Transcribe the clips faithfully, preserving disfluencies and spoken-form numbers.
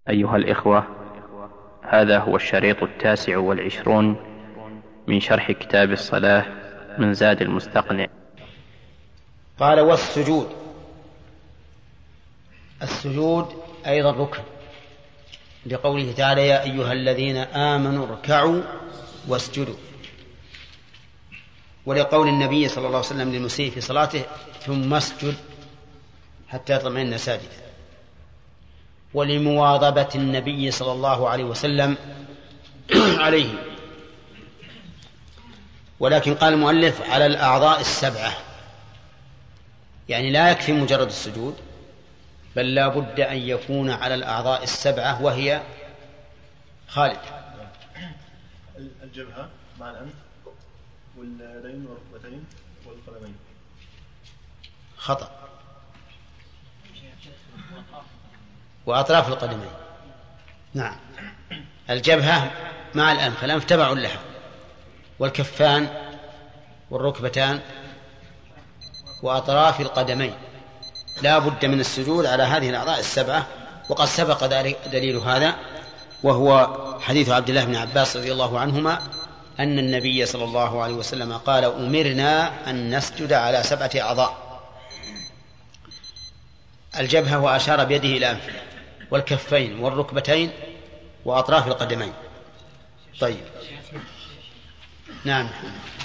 أيها الإخوة، هذا هو الشريط التاسع والعشرون من شرح كتاب الصلاة من زاد المستقنع. قال: والسجود. السجود أيضا ركن، لقوله تعالى: يا أيها الذين آمنوا اركعوا واسجدوا، ولقول النبي صلى الله عليه وسلم للمسيء في صلاته: ثم اسجد حتى يطمئن ساجدا، ولمواظبة النبي صلى الله عليه وسلم عليه. ولكن قال المؤلف: على الأعضاء السبعة، يعني لا يكفي مجرد السجود، بل لا بد أن يكون على الأعضاء السبعة، وهي خالد الجبهة مع الأنف واليدين والركبتين والقدمين. خطأ. وأطراف القدمين. نعم، الجبهة مع الأنف، الأنف تبع لها، والكفان والركبتان وأطراف القدمين. لا بد من السجود على هذه الأعضاء السبعة، وقد سبق دليل هذا، وهو حديث عبد الله بن عباس رضي الله عنهما أن النبي صلى الله عليه وسلم قال: أمرنا أن نسجد على سبعة أعضاء. الجبهة وأشار بيده إلى أنفه، والكفين والركبتين وأطراف القدمين. طيب، نعم.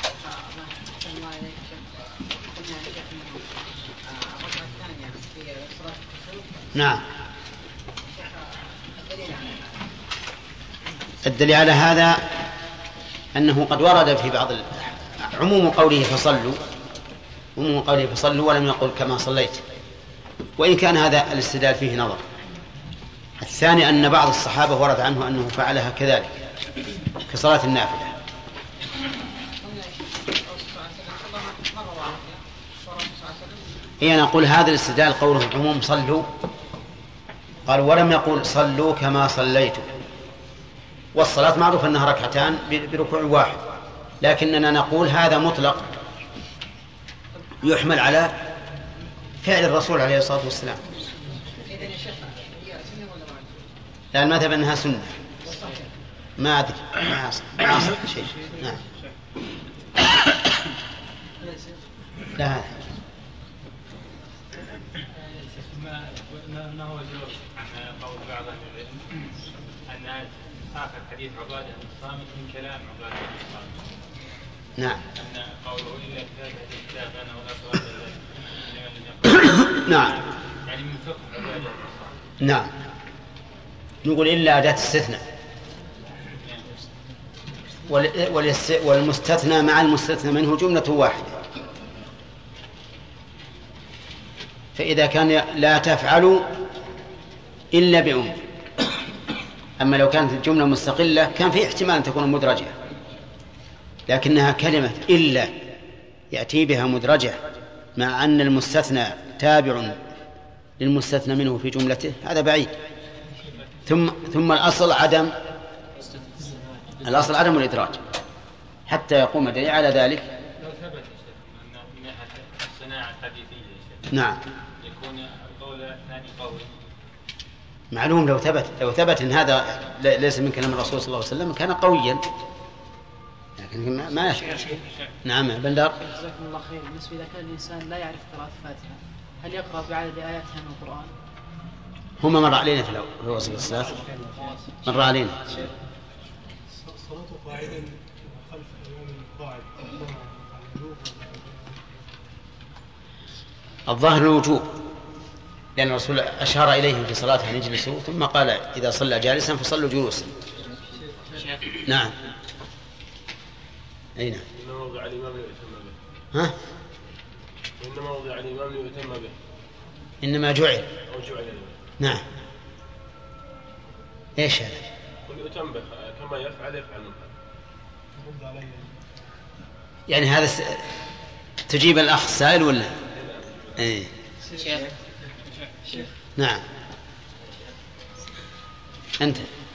نعم، الدليل على هذا أنه قد ورد في بعض عموم قوله فصلوا عموم قوله فصلوا ولم يقل كما صليت، وإن كان هذا الاستدلال فيه نظر. الثاني أن بعض الصحابة ورد عنه أنه فعلها كذلك كصلاة النافلة. هي نقول هذا الاستدلال قوله عموم صلوا، قال ولم يقل صلوا كما صليتم، والصلاة معروف أنها ركعتان بركوع واحد، لكننا نقول هذا مطلق يحمل على فعل الرسول عليه الصلاة والسلام. لا، المذهب أنها سنة، ما أدري ما أصل شيء. نعم. لا، هذا ما هو جواب عن قول بعض العلم أن آخر حديث عبادة بن الصامت من كلام عبادة بن الصامت. نعم. أن قوله إلا كتاب الكتاب أنا ولا صلاة. نعم. يعني من فقه عبادة بن الصامت. نعم، نقول إلا أداة استثناء، والمستثنى مع المستثنى منه جملة واحدة، فإذا كان لا تفعلوا إلا بأم، أما لو كانت الجملة مستقلة كان في احتمال أن تكون مدرجة، لكنها كلمة إلا يأتي بها مدرجة مع أن المستثنى تابع للمستثنى منه في جملته، هذا بعيد. ثم ثم الأصل عدم الأصل عدم الإدراج حتى يقوم دليل على ذلك. لو ثبت من الصناعة الحديثية نعم يكون القول ثاني قول معلوم. لو ثبت لو ثبت ان هذا ليس من كلام الرسول صلى الله عليه وسلم كان قويا، لكن ما يشعر. نعم بندر. جزاكم الله خير. بالنسبه اذا كان الانسان لا يعرف قراءه الفاتحه، هل يقرا بعدد اياتها من القران؟ هما مر علينا في وصف الصلاه، مر علينا. الصلاة قاعدا خلف الإمام القاعد الظاهر الوجوب، لأن الرسول أشار إليهم في صلاته أن يجلسوا، ثم قال إذا صلى جالسا فصلوا جلوسا. نعم. أين؟ إنما وضع الإمام ليؤتم به. ها؟ إنما وضع الإمام ليؤتم به. إنما جعل. أو جعل الإمام. نعم. إيش هذا؟ وليؤتم به كما يفعل يفعل منه. يعني هذا س... تجيب الأخ سائل ولا؟ إيه. شيخ. نعم. أنت.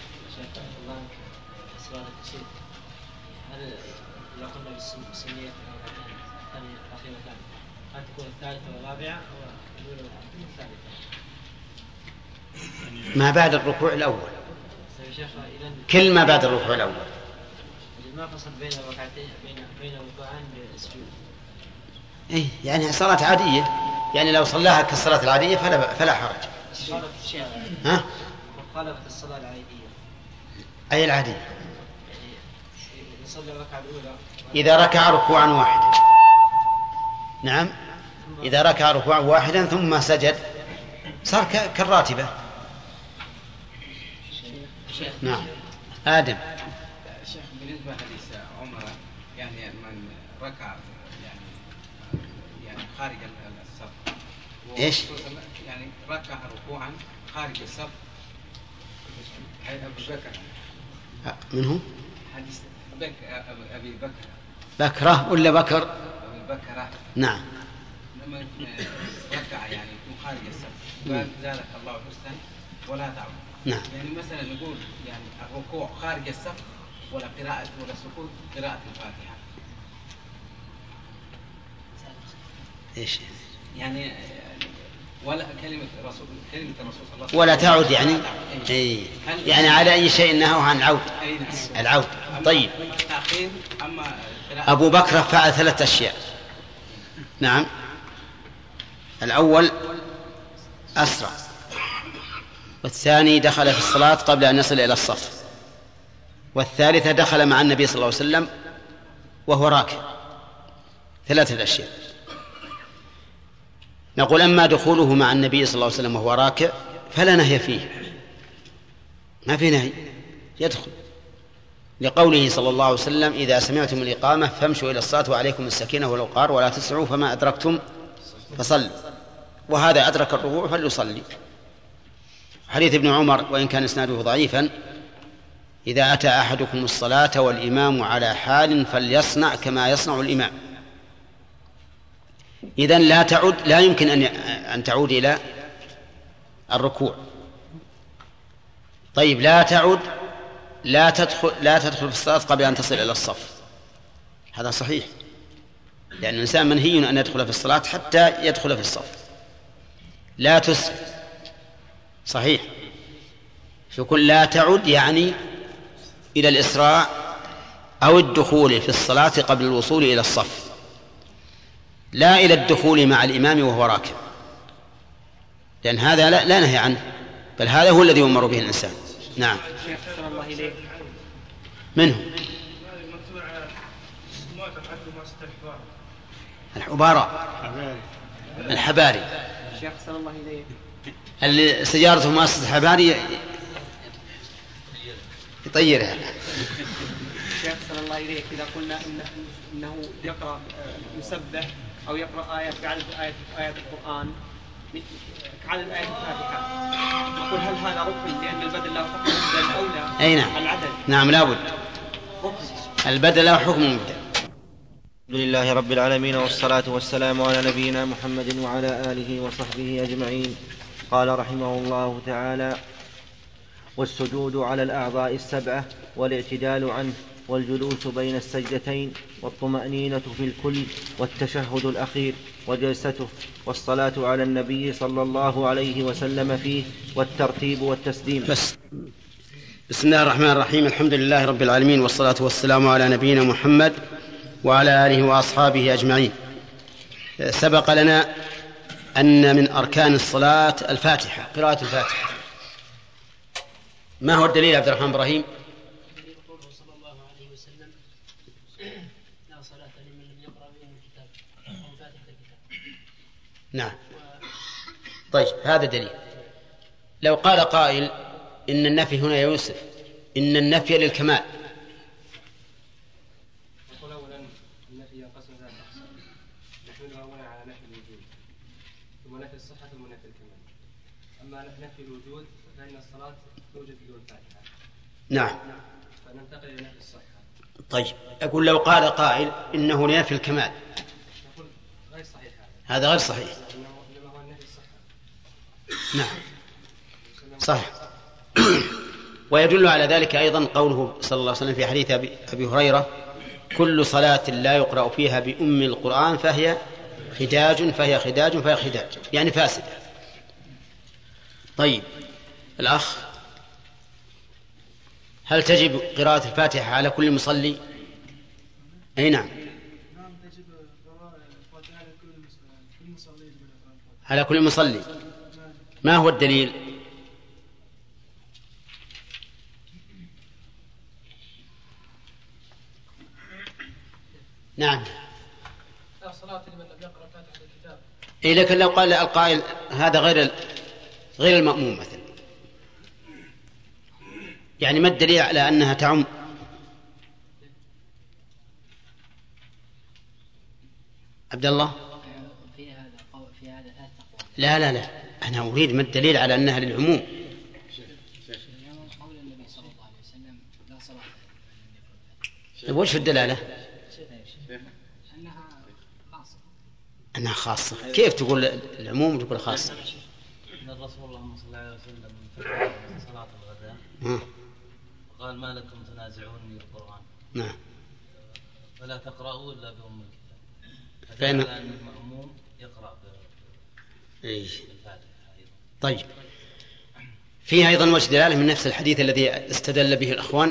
هل لو قلنا بالسنية الثانية الأخيرة هل تكون الثالثة والرابعة أو الأولى والثالثة؟ ما بعد الركوع الأول، كل ما بعد الركوع الأول. ما فصل بين الركعتين بين بين الركوعين بالسجود. إيه يعني صلاة عادية، يعني لو صلاها كالصلاة العادية فلا فلا حرج. ها؟ مخالفة الصلاة العادية. أي العادية؟ يعني يصلي الركعة الأولى. إذا ركع ركوعا واحدا. نعم. إذا ركع ركوعا واحدا ثم سجد صار كالراتبة. نعم. آدم. شيخ بالنسبة لحديث عمر يعني من ركع يعني يعني خارج الصف. إيش؟ يعني ركع ركوعا خارج الصف. أبو بكر. من هو؟ حديث أبي بكر. بكرة ولا بكر؟ أبي بكر. نعم. لما ركع يعني يكون خارج الصف قال زادك الله حسنا ولا تعود. نعم. يعني مثلا نقول يعني الركوع خارج الصف ولا قراءة ولا سكوت قراءة الفاتحة. إيش؟ يعني ولا كلمة رسول كلمة الرسول صلى الله عليه وسلم ولا تعود يعني أي يعني على أي شيء نهوا عن العود. العود. طيب. أما أبو بكر فعل ثلاث أشياء. نعم. الأول أسرع، والثاني دخل في الصلاة قبل أن يصل إلى الصف، والثالثة دخل مع النبي صلى الله عليه وسلم وهو راكع. ثلاثة أشياء. نقول أما دخوله مع النبي صلى الله عليه وسلم وهو راكع فلا نهي فيه، ما في نهي، يدخل، لقوله صلى الله عليه وسلم إذا سمعتم الإقامة فامشوا إلى الصلاة وعليكم السكينة والوقار ولا تسرعوا فما أدركتم فصلوا، وهذا أدرك الركوع فليصلي. حديث ابن عمر وإن كان إسناده ضعيفا إذا أتى أحدكم الصلاة والإمام على حال فليصنع كما يصنع الإمام. إذن لا تعود، لا يمكن أن أن تعود إلى الركوع. طيب لا تعود، لا تدخل لا تدخل في الصلاة قبل أن تصل إلى الصف، هذا صحيح، لأن الإنسان منهي أن يدخل في الصلاة حتى يدخل في الصف. لا تسرع، صحيح، فكل لا تعد يعني إلى الإسراع أو الدخول في الصلاة قبل الوصول إلى الصف، لا إلى الدخول مع الإمام وهو راكع، لأن هذا لا, لا نهي عنه، بل هذا هو الذي يؤمر به الإنسان. نعم. منه الحبارة الحباري الشيخ صلى الله عليه اللي سيارته مؤسسة حباري يطيرها. الشيخ صلى الله عليه إذا قلنا إنه, إنه يقرأ يسبح أو يقرأ آية بعدد آية آيات القرآن كعدد آيات الفاتحة، نقول هل هذا ركن لأن البدل له حكم مبدل أو لا؟ أي نعم. العدد. نعم لابد. البدل له حكم مبدل. الحمد لله رب العالمين والصلاة والسلام على نبينا محمد وعلى آله وصحبه أجمعين. قال رحمه الله تعالى: والسجود على الأعضاء السبعة والاعتدال عنه والجلوس بين السجدتين والطمأنينة في الكل والتشهد الأخير وجلسته والصلاة على النبي صلى الله عليه وسلم فيه والترتيب والتسليم. بس. بسم الله الرحمن الرحيم. الحمد لله رب العالمين والصلاة والسلام على نبينا محمد وعلى آله وأصحابه أجمعين. سبق لنا أن من أركان الصلاة الفاتحة، قراءة الفاتحة. ما هو الدليل عبد الرحمن إبراهيم؟ صلى الله عليه وسلم: لا صلاة لمن لم يقرأ بأم الكتاب أو فاتحة الكتاب. نعم. طيب هذا دليل. لو قال قائل إن النفي هنا يوسف إن النفي للكمال، نقول أولا النفي ينقسم إلى أقسام، نحمله أولا على نفي الوجود ثم نفي الصحة ثم نفي الكمال. أما نفي الوجود فإن الصلاة توجد بدون فاتحة. نعم. فننتقل إلى نفي الصحة. طيب أقول لو قال قائل إنه لنفي الكمال، نقول غير صحيح هذا. هذا غير صحيح. إنما هو النفي الصحة. نعم صح. ويدل على ذلك أيضا قوله صلى الله عليه وسلم في حديث أبي هريرة: كل صلاة لا يقرأ فيها بأم القرآن فهي خداج فهي خداج فهي خداج، يعني فاسدة. طيب الأخ هل تجب قراءة الفاتحة على كل مصلي؟ أي نعم، على كل مصلي. ما هو الدليل؟ نعم. لا صلاة لمن لم يقرأ فاتحة الكتاب. إيه، لكن لو قال القائل هذا غير غير المأموم مثلا، يعني ما الدليل على أنها تعم؟ عبد الله. في هذا في هذا لا لا لا، أنا أريد ما الدليل على أنها للعموم؟ قول النبي صلى الله عليه وسلم لا صلاة. وش الدلالة؟ أنها خاصة. أنها خاصة. كيف تقول العموم وتقول خاصة؟ أن الرسول الله صلى الله عليه وسلم في صلاة الغداء قال ما لكم تنازعوني القرآن. نعم. فلا تقرأوا إلا بأم الكتاب. فإن أن المأموم يقرأ بالفاتحة. طيب، فيه أيضا وجه دلالة من نفس الحديث الذي استدل به الأخوان،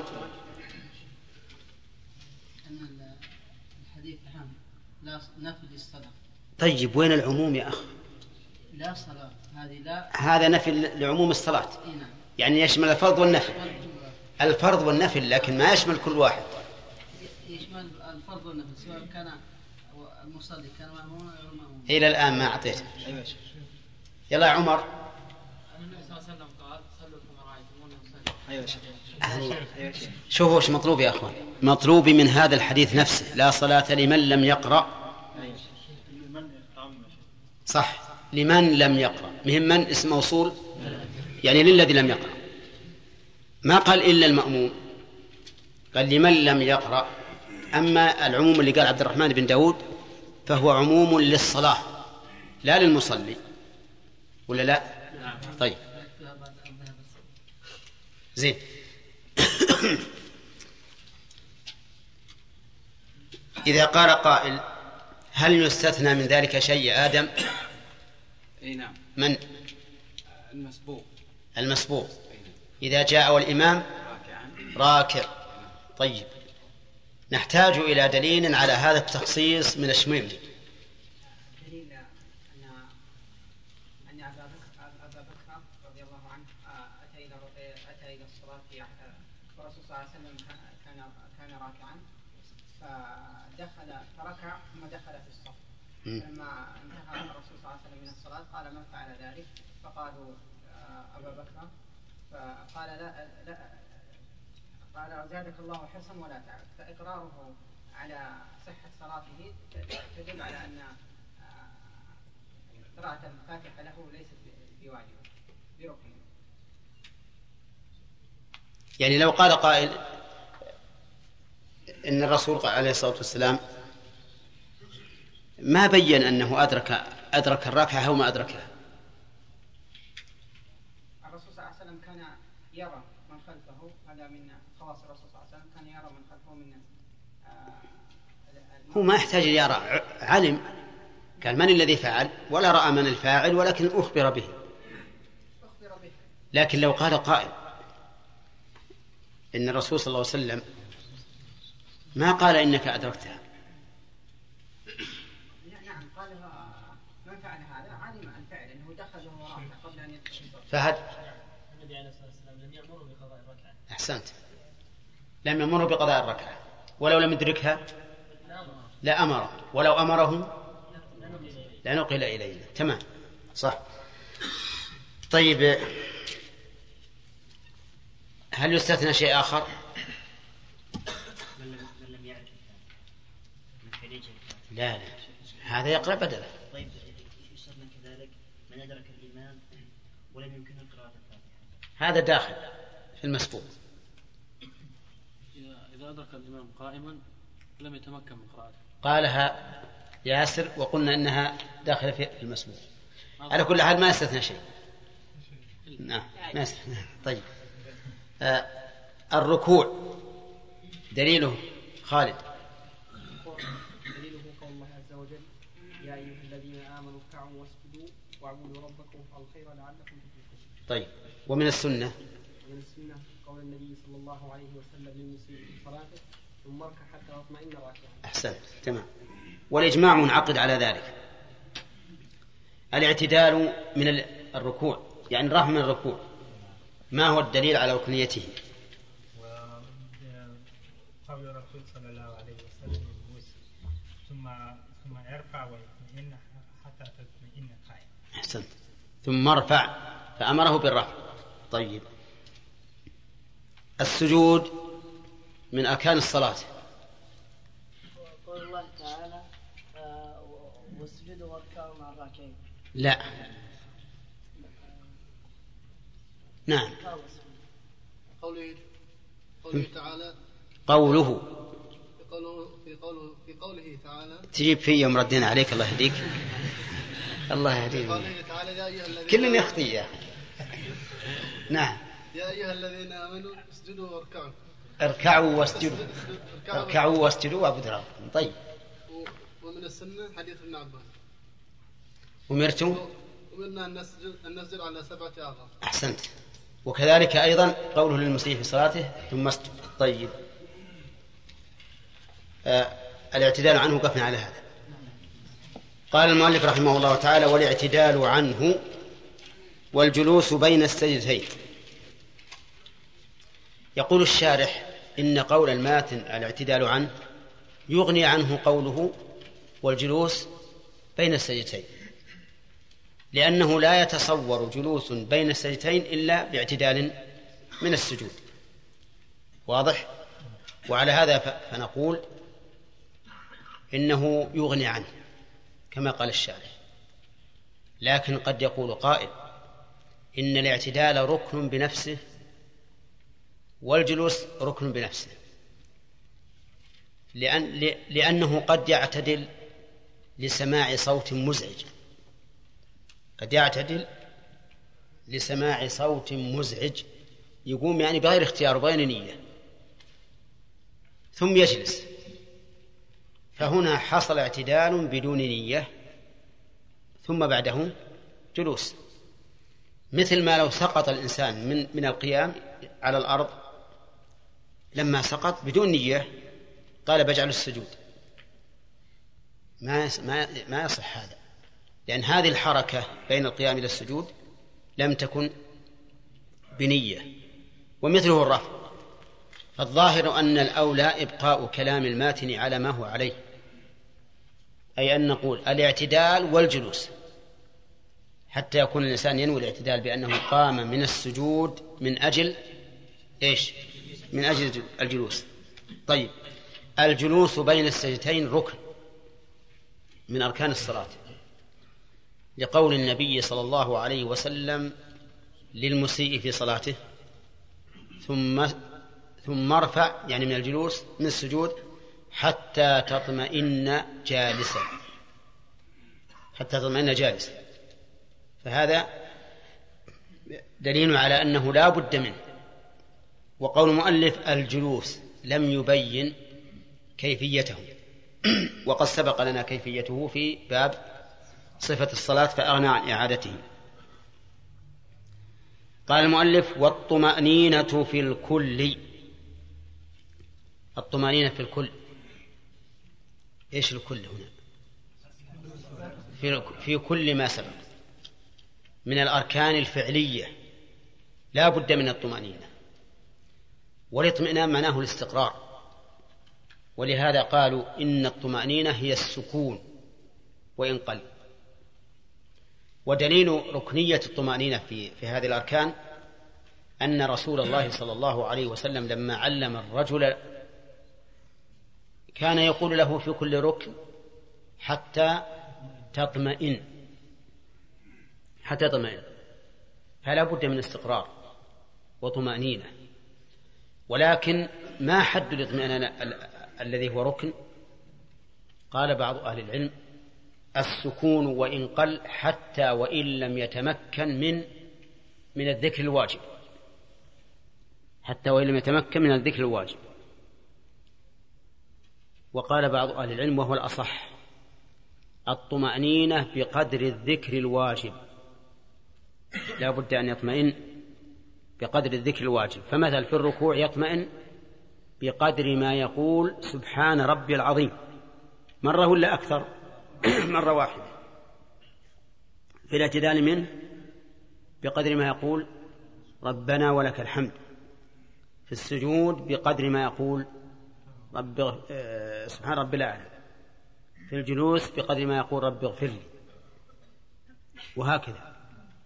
أن الحديث عام لا نفي الصلاة. طيب وين العموم يا أخ؟ لا صلاة هذه لا، هذا نفي لعموم الصلاة. نعم. يعني يشمل الفرض والنفل، الفرض والنفل، لكن ما يشمل كل واحد. يشمل الفرض والنفل سواء كان المصلي كان مأموما أو غير مأموما. إلى الآن ما أعطيته. يلا يا عمر. النبي صلى الله عليه وسلم قال صلوا كما رأيتموني أصلي. أيوة. شوفوا وش مطلوب يا أخوان. مطلوب من هذا الحديث نفسه لا صلاة لمن لم يقرأ. صح، لمن لم يقرأ، مهم من اسم موصول، يعني للذي لم يقرأ. ما قال إلا المأموم، قال لمن لم يقرأ. أما العموم اللي قال عبد الرحمن بن داود فهو عموم للصلاة لا للمصلي، ولا لا؟ طيب زين. إذا قال قائل هل يستثنى من ذلك شيء يا آدم؟ اي نعم. من؟ المسبوق. المسبوق إذا جاء والإمام راكع. طيب، نحتاج إلى دليل على هذا التخصيص من الشميمي. دليل أن أن أبا بكر رضي الله عنه أتى إلى أتى إلى الصلاة في الرسول صلى الله عليه وسلم كان كان راكعا فدخل فركع ثم دخل في الصف. لما انتهى الرسول صلى الله عليه وسلم من الصلاة قال من فعل ذلك؟ فقالوا أبا بكر، فقال لا لا قال زادك الله حرصا ولا تعب. فإقراره على صحة صلاته تدل على أن قراءة الفاتحة له ليست بواجبة بركن. يعني لو قال قائل إن الرسول عليه الصلاة والسلام ما بين أنه أدرك أدرك الركعة أو ما أدركها. الرسول صلى الله عليه وسلم كان يرى من خلفه، هذا من خواص الرسول صلى الله عليه وسلم، كان يرى من خلفه من هو ما يحتاج يرى، علم قال من الذي فعل ولا رأى من الفاعل ولكن أخبر به. أخبر به. لكن لو قال قائل إن الرسول صلى الله عليه وسلم ما قال إنك أدركتها، نعم قال من فعل هذا علم الفعل أنه دخل وراء قبل أن يدخل. فهد النبي عليه الصلاة والسلام لم يأمره بقضاء الركعة. أحسنت، لم يأمره بقضاء الركعة، ولو لم يدركها لا أمره، ولو أمره لنقل إلينا. تمام صح. طيب، هل يستثنى شيء آخر؟ من لم يعرف لا لا، هذا يقرأ بدله. طيب يستثنى كذلك من أدرك الإمام ولم يمكنه قراءة الفاتحة، هذا داخل في المسبوق. إذا أدرك الإمام قائما لم يتمكن من قراءته قالها ياسر وقلنا إنها داخلة في المسبوق. على كل حال ما يستثنى شيء. نعم ما يستثنى. طيب، آه الركوع دليله خالد. دليله قول الله عز وجل يا أيها الذين آمنوا اركعوا واسجدوا واعبدوا ربكم وافعلوا الخير لعلكم تفلحون. طيب، ومن السنة من السنة قول النبي صلى الله عليه وسلم للمسيء في صلاته ثم اركع حتى اطمئن راكعا. أحسنت، تمام. والإجماع منعقد على ذلك. الاعتدال من الركوع يعني الرفع من الركوع، ما هو الدليل على ركنيته؟ قول الرسول صلى الله عليه وسلم ثم ثم يرفع ويطمئن حتى تطمئن قائما. أحسنت، ثم ارفع، فأمره بالرفع. طيب، السجود من أركان الصلاة. قول الله تعالى واسجدوا واركعوا مع الراكعين. لا، نعم. قوله قوله تعالى قوله في قوله في قوله في قوله تعالى تجيب في يوم ردينا عليك الله يهديك. الله يهديك. قوله تعالى يا أيها الذين كل يخطي يا نعم. يا أيها الذين آمنوا اسجدوا واركعوا. اركعوا واسجدوا. اركعوا واسجدوا واعبدوا ربكم. طيب. ومن السنة حديث ابن عباس. أمرتم أمرنا أن نسجد أن نسجد على سبعة أعضاء. أحسنت. وكذلك أيضا قوله للمسيء في صلاته ثم اسجد. طيب، آه الاعتدال عنه وقفنا على هذا. قال المؤلف رحمه الله تعالى: والاعتدال عنه والجلوس بين السجدتين. يقول الشارح إن قول الماتن الاعتدال عنه يغني عنه قوله والجلوس بين السجدتين، لأنه لا يتصور جلوس بين السجدتين إلا باعتدال من السجود. واضح؟ وعلى هذا فنقول إنه يغني عنه كما قال الشارح. لكن قد يقول قائل إن الاعتدال ركن بنفسه والجلوس ركن بنفسه، لأن لأنه قد يعتدل لسماع صوت مزعج، قد يعتدل لسماع صوت مزعج يقوم يعني بغير اختيار وبغير نية ثم يجلس، فهنا حصل اعتدال بدون نية ثم بعده جلوس، مثل ما لو سقط الإنسان من من القيام على الأرض لما سقط بدون نية قال بجعل السجود، ما ما ما يصح هذا، لأن هذه الحركة بين القيام إلى السجود لم تكن بنية. ومثله الرفع، فالظاهر أن الأولى إبقاء كلام الماتن على ما هو عليه، أي أن نقول الاعتدال والجلوس، حتى يكون الإنسان ينوي الاعتدال بأنه قام من السجود من أجل إيش؟ من أجل الجلوس. طيب، الجلوس بين السجدتين ركن من أركان الصلاة، لقول النبي صلى الله عليه وسلم للمسيء في صلاته ثم ثم ارفع، يعني من الجلوس من السجود حتى تطمئن جالسا، حتى تطمئن جالسا. فهذا دليل على أنه لا بد منه. وقول المؤلف الجلوس لم يبين كيفيته، وقد سبق لنا كيفيته في باب صفة الصلاة فأغنى عن إعادته. قال المؤلف والطمأنينة في الكل. الطمأنينة في الكل، إيش الكل هنا؟ في, في كل ما سبق من الأركان الفعلية لا بد من الطمأنينة، والاطمئنان معناه الاستقرار، ولهذا قالوا إن الطمأنينة هي السكون وإن قل. ودليل ركنية الطمأنينة في, في هذه الأركان أن رسول الله صلى الله عليه وسلم لما علم الرجل كان يقول له في كل ركن حتى تطمئن، حتى تطمئن، فلا بد من استقرار وطمأنينة. ولكن ما حد الاطمئنان الذي هو ركن؟ قال بعض أهل العلم السكون وإن قل، حتى وإن لم يتمكن من من الذكر الواجب، حتى وإن لم يتمكن من الذكر الواجب. وقال بعض أهل العلم وهو الأصح الطمأنينة بقدر الذكر الواجب، لا بد أن يطمئن بقدر الذكر الواجب. فمثل في الركوع يطمئن بقدر ما يقول سبحان ربي العظيم مرة ولا أكثر؟ مرة واحدة. في الاعتدال منه بقدر ما يقول ربنا ولك الحمد. في السجود بقدر ما يقول رب سبحان ربي الأعلى. في الجلوس بقدر ما يقول رب اغفر لي، وهكذا.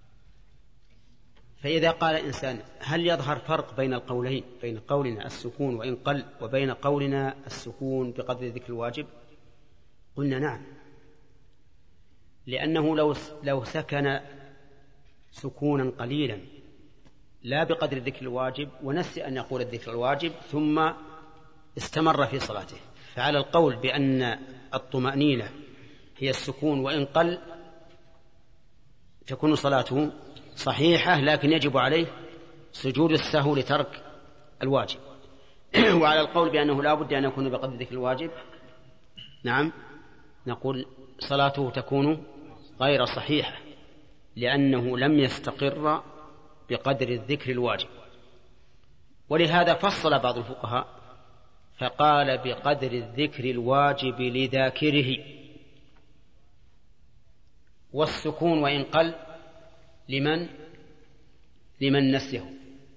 فإذا قال إنسان هل يظهر فرق بين القولين، بين قولنا السكون وإن قل وبين قولنا السكون بقدر ذكر الواجب؟ قلنا نعم، لأنه لو لو سكن سكونا قليلا لا بقدر الذكر الواجب ونسي أن يقول الذكر الواجب ثم استمر في صلاته، فعلى القول بأن الطمأنينة هي السكون وإن قل تكون صلاته صحيحة، لكن يجب عليه سجود السهو لترك الواجب. وعلى القول بأنه لا بد أن يكون بقدر ذكر الواجب نعم نقول صلاته تكون غير صحيحة، لأنه لم يستقر بقدر الذكر الواجب. ولهذا فصل بعض الفقهاء فقال بقدر الذكر الواجب لذاكره، والسكون وإن قل لمن لمن نسيه.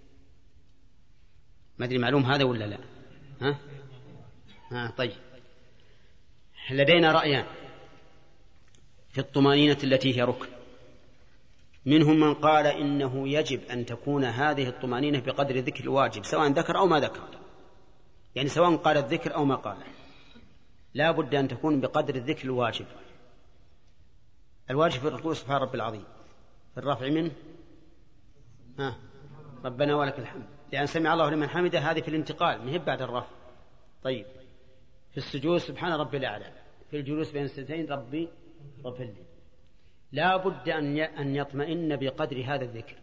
ما أدري معلوم هذا ولا لا؟ ها؟ ها طيب. لدينا رأيان في الطمأنينة التي هي ركن. منهم من قال إنه يجب أن تكون هذه الطمأنينة بقدر ذكر الواجب سواء ذكر أو ما ذكر، يعني سواء قال الذكر أو ما قال لا بد أن تكون بقدر الذكر الواجب. الواجب في الركوع سبحان ربي العظيم، في الرفع منه ها ربنا ولك الحمد، لأن سمع الله لمن حمده هذه في الانتقال مهب بعد الرفع. طيب في السجود سبحان ربي الأعلى، في الجلوس بين السجدتين ربي اغفر لي. لا بد أن يطمئن بقدر هذا الذكر.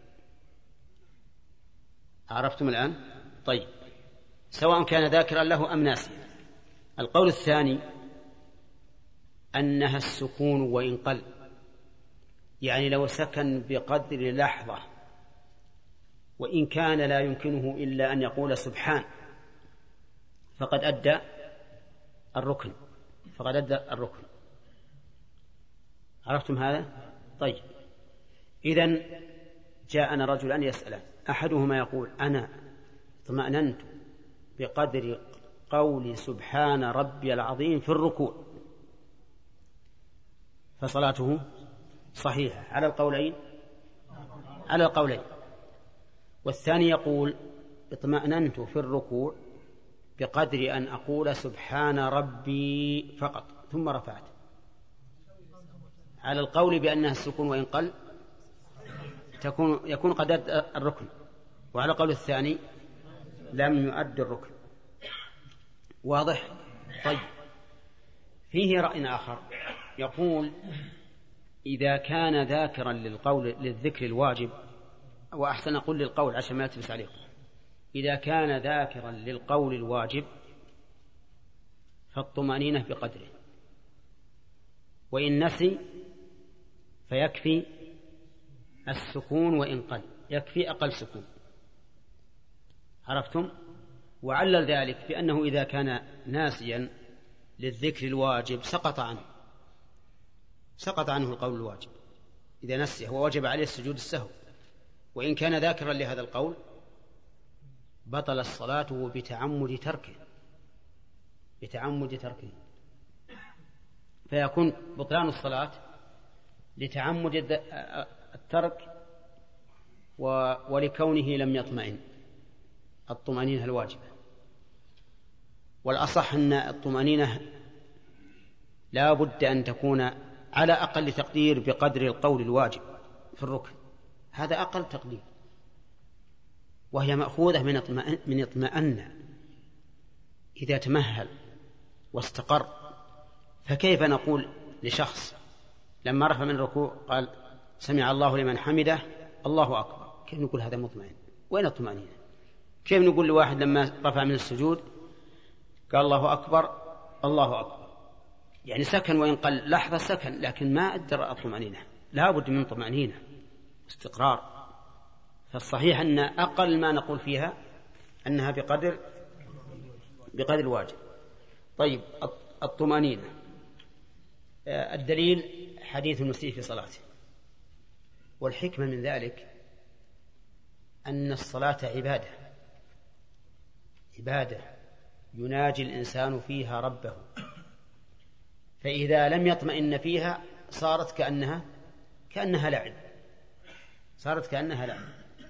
عرفتم الآن؟ طيب سواء كان ذاكرا له أم ناسيا. القول الثاني أنها السكون وإن قل، يعني لو سكن بقدر لحظة وإن كان لا يمكنه إلا أن يقول سبحان فقد أدى الركن فقد أدى الركن. عرفتم هذا؟ طيب إذن جاءنا رجلان يسألان، أحدهما يقول أنا اطمأننت بقدر قول سبحان ربي العظيم في الركوع فصلاته صحيحة على القولين على القولين والثاني يقول اطمأننت في الركوع بقدر أن أقول سبحان ربي فقط ثم رفعت، على القول بأنها السكون وإن قل تكون يكون قد أدى الركن، وعلى القول الثاني لم يؤد الركن. واضح؟ طيب فيه رأي آخر يقول إذا كان ذاكرا للقول للذكر الواجب، وأحسن أقول للقول عشان ما يلتبس عليكم، إذا كان ذاكرا للقول الواجب فالطمأنينة بقدره، وإن نسي فيكفي السكون وإن قل، يكفي أقل سكون. عرفتم؟ وعلل ذلك بأنه إذا كان ناسيا للذكر الواجب سقط عنه سقط عنه القول الواجب إذا نسيه ووجب عليه السجود السهو، وإن كان ذاكرا لهذا القول بطل الصلاة بتعمد تركه بتعمد تركه فيكون بطلان الصلاة لتعمد الترك ولكونه لم يطمئن الطمأنينة الواجبة. والأصح أن الطمأنينة لا بد أن تكون على أقل تقدير بقدر القول الواجب في الركن، هذا أقل تقدير، وهي مأخوذة من اطمئن من اطمأن إذا تمهل واستقر. فكيف نقول لشخص لما رفع من الركوع قال سمع الله لمن حمده الله أكبر، كيف نقول هذا مطمئن؟ وين الطمأنينة؟ كيف نقول لواحد لما رفع من السجود قال الله أكبر الله أكبر، يعني سكن وإن قل لحظة سكن لكن ما أدرى الطمأنينة؟ لا بد من طمأنينة استقرار. فالصحيح أن أقل ما نقول فيها أنها بقدر بقدر الواجب. طيب الطمأنينة الدليل حديث المسيء في صلاته، والحكمة من ذلك أن الصلاة عبادة عبادة يناجي الإنسان فيها ربه، فإذا لم يطمئن فيها صارت كأنها كأنها لعب صارت كأنها لعب.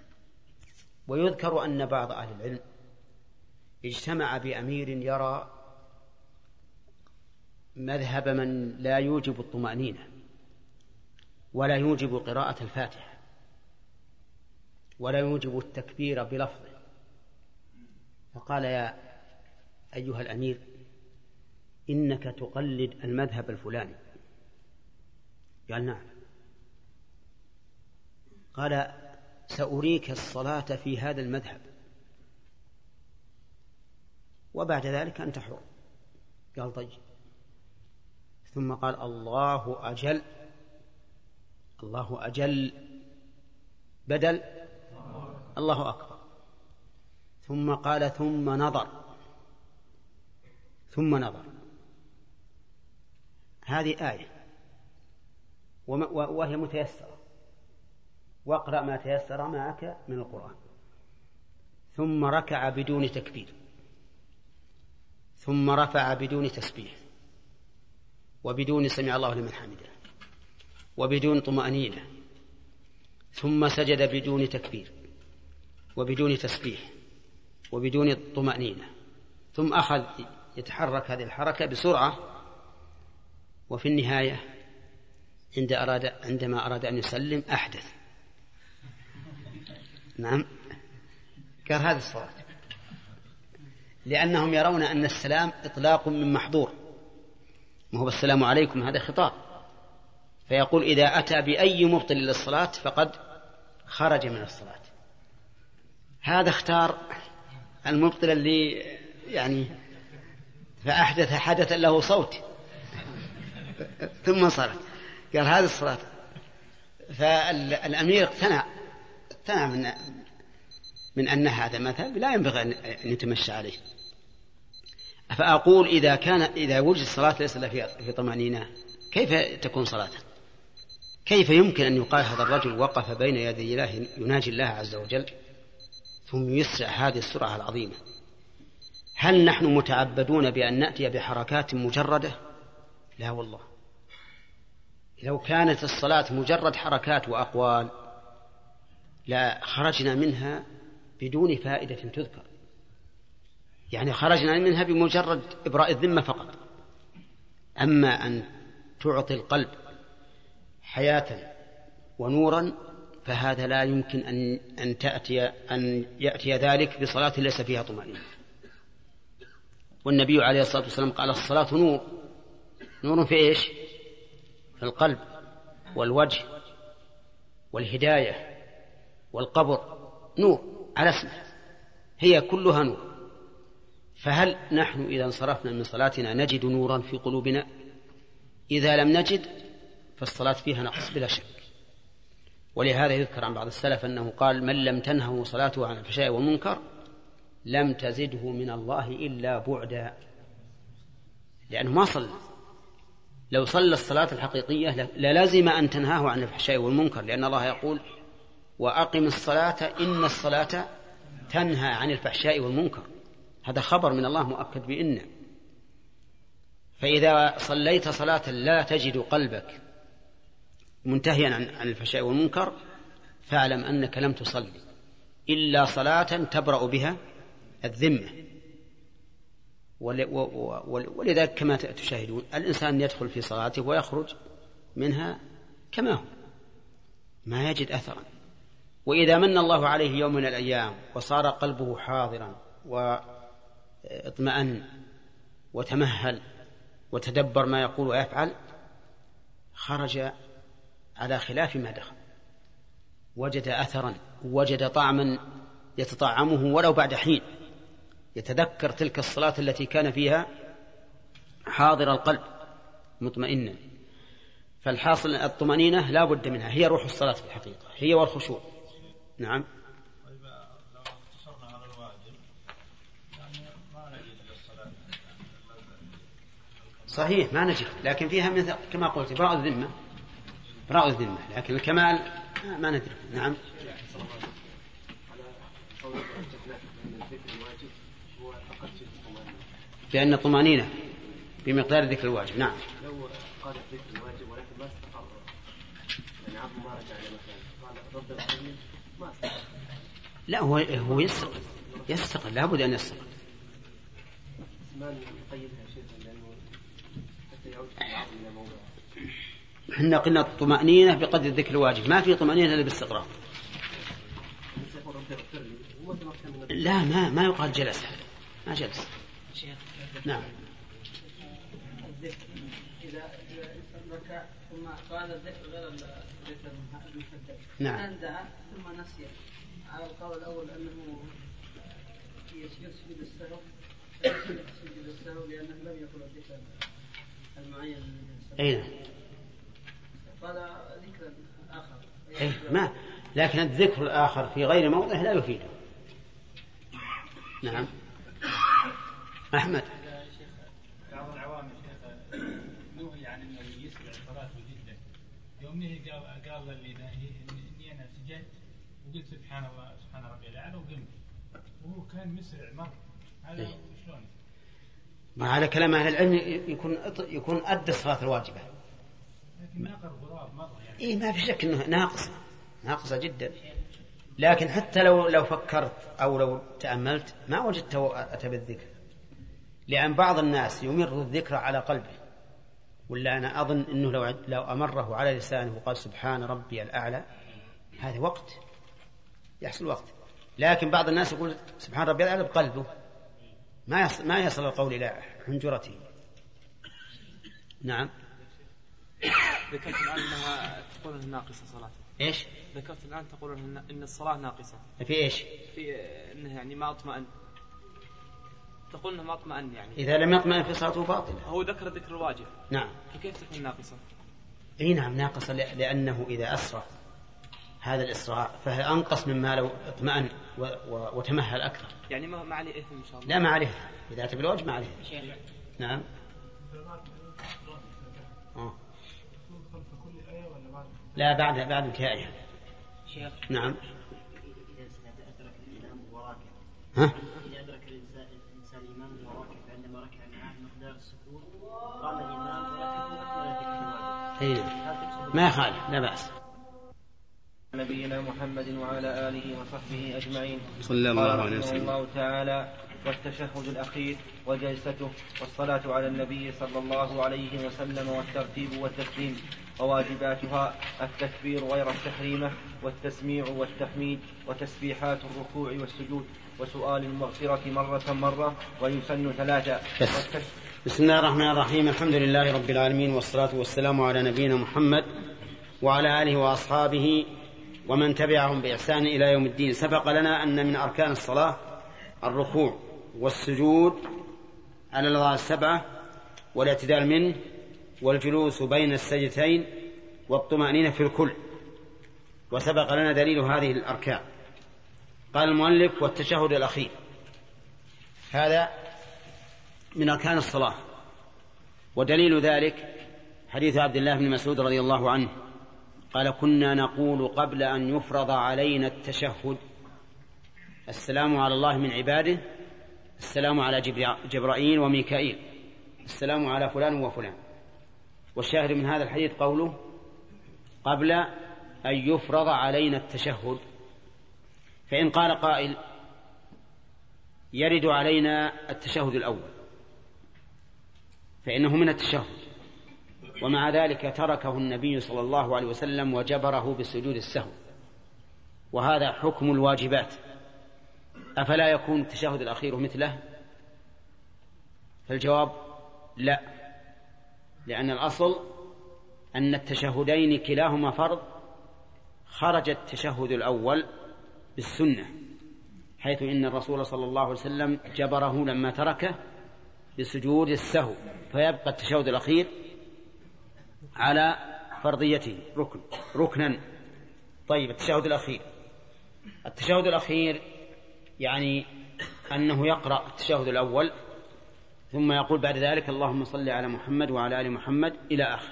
ويذكر أن بعض أهل العلم اجتمع بأمير يرى مذهب من لا يوجب الطمأنينة ولا يوجب قراءة الفاتحة ولا يوجب التكبير بلفظه، فقال يا أيها الأمير إنك تقلد المذهب الفلاني. قال نعم. قال سأريك الصلاة في هذا المذهب وبعد ذلك أنت حر. قال طيب. ثم قال الله أجل الله أجل بدل الله أكبر. ثم قال ثم نظر ثم نظر. هذه آية وهي متيسرة، واقرأ ما تيسر معك من القرآن. ثم ركع بدون تكبير، ثم رفع بدون تسبيح، وبدون سمع الله لمن حمده، وبدون طمأنينة، ثم سجد بدون تكبير وبدون تسبيح وبدون طمأنينة، ثم أخذ يتحرك هذه الحركة بسرعة، وفي النهاية عند أراد عندما أراد أن يسلم أحدث. نعم. قال هذه الصلاة، لأنهم يرون أن السلام إطلاق من محظور، ما هو السلام عليكم هذا خطاب، فيقول إذا أتى بأي مبطل للصلاة فقد خرج من الصلاة. هذا اختار المبطل اللي يعني فأحدث حدثا له صوت ثم صلى. قال هذه الصلاة. فالأمير اقتنع اقتنع من من أن هذا مذهب لا ينبغي أن يتمشى عليه. فأقول إذا كان إذا وجد الصلاة ليس إلا في طمأنينة كيف تكون صلاة؟ كيف يمكن أن يقال هذا الرجل وقف بين يدي الله يناجي الله عز وجل ثم يسرع هذه السرعة العظيمة؟ هل نحن متعبدون بأن نأتي بحركات مجردة؟ لا والله. لو كانت الصلاة مجرد حركات وأقوال لا خرجنا منها بدون فائدة تذكر، يعني خرجنا منها بمجرد إبراء الذمة فقط. أما أن تعطي القلب حياة ونورا فهذا لا يمكن أن أن تأتي أن يأتي ذلك بصلاة ليس فيها طمأنينة. والنبي عليه الصلاة والسلام قال الصلاة نور. نور في إيش؟ في القلب والوجه والهداية والقبر، نور على اسمه، هي كلها نور. فهل نحن إذا انصرفنا من صلاتنا نجد نورا في قلوبنا؟ إذا لم نجد فالصلاة فيها نقص بلا شك. ولهذا يذكر عن بعض السلف أنه قال من لم تنهه صلاته عن الفحشاء والمنكر لم تزده من الله إلا بعدا، لأنه ما صلى. لو صلى الصلاة الحقيقية للازم أن تنهاه عن الفحشاء والمنكر، لأن الله يقول وأقم الصلاة إن الصلاة تنهى عن الفحشاء والمنكر، هذا خبر من الله مؤكد بإنه. فإذا صليت صلاة لا تجد قلبك منتهيا عن الفحشاء والمنكر فاعلم أنك لم تصلي إلا صلاة تبرأ بها الذمة. ولذلك كما تشاهدون الإنسان يدخل في صلاته ويخرج منها كما هو ما يجد أثرا. وإذا من الله عليه يوم من الأيام وصار قلبه حاضرا واطمأن وتمهل وتدبر ما يقول ويفعل خرج على خلاف ما دخل، وجد أثرا وجد طعما يتطعمه ولو بعد حين، يتذكر تلك الصلاة التي كان فيها حاضر القلب مطمئنا. فالحاصل الطمأنينة لا بد منها، هي روح الصلاة في الحقيقة، هي والخشوع. نعم. صحيح ما نجد، لكن فيها مثل كما قلت براء الذمة، براء الذمة، لكن الكمال ما ندري. نعم. لأن الطمأنينة بمقدار ذكر الواجب. نعم. لو قال ذكر الواجب ولكن ما استقر، يعني عبد ما رجع إلى مكان قال رب العالمين ما استقر. لا هو هو يستقر يستقر لابد أن يستقر. ما نقيدها شيء لأنه حتى يعود بعض من الموضوع. احنا قلنا الطمأنينة بقدر ذكر الواجب، ما في طمأنينة إلا باستقرار. لا ما ما يقال جلس، ما جلس. نعم. الذكر إذا ركع ثم قال الذكر غير الذكر المحدد. نعم. أندع ثم نسي. على القول الأول أنه يسجد سجود السهو، يسجد السهو لأنه لم يكن الذكر المعين. أين؟ قال ذكر آخر. إيه ما لكن الذكر الآخر في غير موضع لا يفيده. نعم. أحمد. بعض العوام شيخ نهي عن انه يسرع صلاته جدا. يوم نهي قال قال لي اني انا سجدت وقلت سبحان الله سبحان ربي الاعلى وقمت وهو كان مسرع مره. هذا شلون؟ ما على كلام أهل العلم يكون يكون أدى الصلاة الواجبة. لكن ناقر غراب مره يعني. إيه ما في شك إنه ناقصة ناقصة جدا. لكن حتى لو لو فكرت أو لو تأملت ما وجدته أتى بالذكر، لأن بعض الناس يمر الذكر على قلبه، ولا أنا أظن أنه لو لو أمره على لسانه وقال سبحان ربي الأعلى هذا وقت يحصل وقت. لكن بعض الناس يقول سبحان ربي الأعلى بقلبه، ما يصل ما يصل القول إلى حنجرته. نعم. ذكرت الآن أنها تقول أنها ناقصة صلاة. إيش؟ ذكرت الآن تقول أن الصلاة ناقصة. في إيش؟ في أنه يعني ما أطمئن. تقول أنه ما أطمئن يعني. إذا لم يطمئن في صلاته باطلة. هو ذكر ذكر الواجب. نعم. فكيف تكون ناقصة؟ إيه نعم ناقصة، لأنه إذا أسرع هذا الإسراع فهي أنقص مما لو اطمئن وتمهل أكثر. يعني ما ما عليه إثم إن شاء الله. لا ما عليه، إذا أتى بالواجب ما عليه. نعم. آه. لا بعد بعد انتهائها. شيخ. نعم. إذا أدرك الإمام وراكع. ها؟ إذا أدرك الإنسان الإمام وراكع فعندما ركع معه مقدار السكون قام الإمام وركع ذكر ما يخالف لا بأس. نبينا محمد وعلى آله وصحبه أجمعين. صلى الله عليه وسلم. الله تعالى والتشهد الأخير وجلسته والصلاة على النبي صلى الله عليه وسلم والترتيب والتسليم، وواجباتها التكبير غير التحريمة والتسميع والتحميد وتسبيحات الركوع والسجود وسؤال المغفرة مرة مرة ويسن ثلاثة. بسم الله الرحمن الرحيم. الحمد لله رب العالمين والصلاة والسلام على نبينا محمد وعلى آله وأصحابه ومن تبعهم بإحسان إلى يوم الدين. سبق لنا أن من أركان الصلاة الركوع والسجود على الأعضاء السبعة والاعتدال منه والجلوس بين السجدتين والطمأنينة في الكل، وسبق لنا دليل هذه الأركان. قال المؤلف والتشهد الأخير، هذا من أركان الصلاة، ودليل ذلك حديث عبد الله بن مسعود رضي الله عنه قال كنا نقول قبل أن يفرض علينا التشهد السلام على الله من عباده، السلام على جبرائيل وميكائيل، السلام على فلان وفلان. والشاهد من هذا الحديث قوله قبل أن يفرض علينا التشهد. فإن قال قائل يرد علينا التشهد الأول فإنه من التشهد، ومع ذلك تركه النبي صلى الله عليه وسلم وجبره بسجود السهو، وهذا حكم الواجبات، أفلا يكون التشهد الأخير مثله؟ فالجواب لا، لأن الأصل أن التشهدين كلاهما فرض، خرج التشهد الأول بالسنة، حيث إن الرسول صلى الله عليه وسلم جبره لما تركه بسجود السهو، فيبقى التشهد الأخير على فرضيته ركن ركنا. طيب التشهد الأخير التشهد الأخير يعني أنه يقرأ التشهد الأول ثم يقول بعد ذلك اللهم صل على محمد وعلى آل محمد إلى آخر.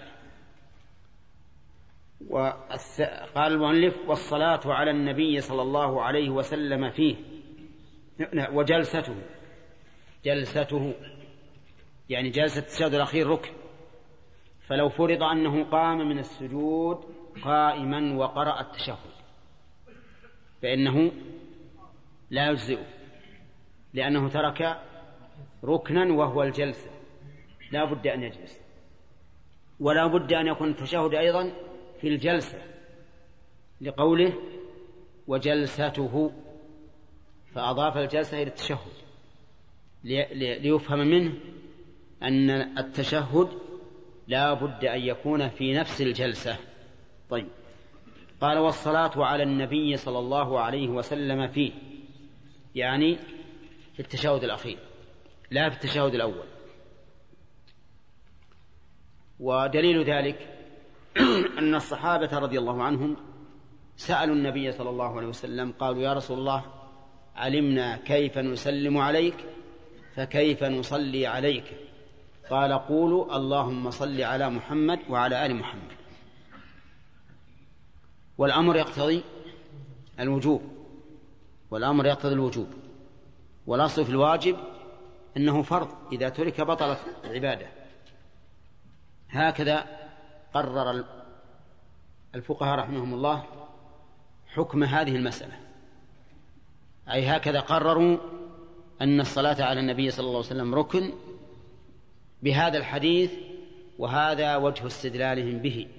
وقال المؤلف والصلاة على النبي صلى الله عليه وسلم فيه وجلسته جلسته يعني جلسة التشهد الأخير ركن، فلو فرض أنه قام من السجود قائما وقرأ التشهد فإنه لا يجزئه، لأنه ترك ركنا وهو الجلسة، لا بد أن يجلس، ولا بد أن يكون التشهد أيضا في الجلسة لقوله وجلسته، فأضاف الجلسة إلى التشهد ليفهم منه أن التشهد لا بد أن يكون في نفس الجلسة. طيب، قال والصلاة على النبي صلى الله عليه وسلم فيه، يعني في التشهد الأخير لا في التشهد الأول. ودليل ذلك أن الصحابة رضي الله عنهم سألوا النبي صلى الله عليه وسلم قالوا يا رسول الله علمنا كيف نسلم عليك فكيف نصلي عليك؟ قال قولوا اللهم صل على محمد وعلى آل محمد. والأمر يقتضي الوجوب والأمر يقتضي الوجوب والأصل في الواجب أنه فرض، إذا ترك بطلت العبادة. هكذا قرر الفقهاء رحمهم الله حكم هذه المسألة، أي هكذا قرروا أن الصلاة على النبي صلى الله عليه وسلم ركن بهذا الحديث، وهذا وجه استدلالهم به.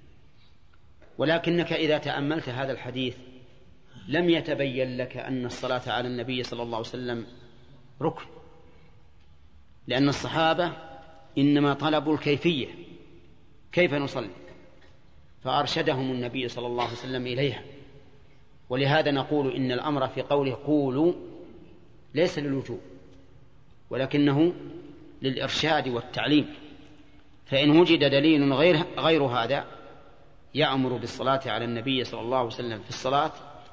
ولكنك إذا تأملت هذا الحديث لم يتبين لك أن الصلاة على النبي صلى الله عليه وسلم ركن، لأن الصحابة إنما طلبوا الكيفية كيف نصلي، فأرشدهم النبي صلى الله عليه وسلم إليها. ولهذا نقول إن الأمر في قوله قولوا ليس للوجوب ولكنه للإرشاد والتعليم، فإن وجد دليل غير, غير هذا يأمر بالصلاة على النبي صلى الله عليه وسلم في الصلاة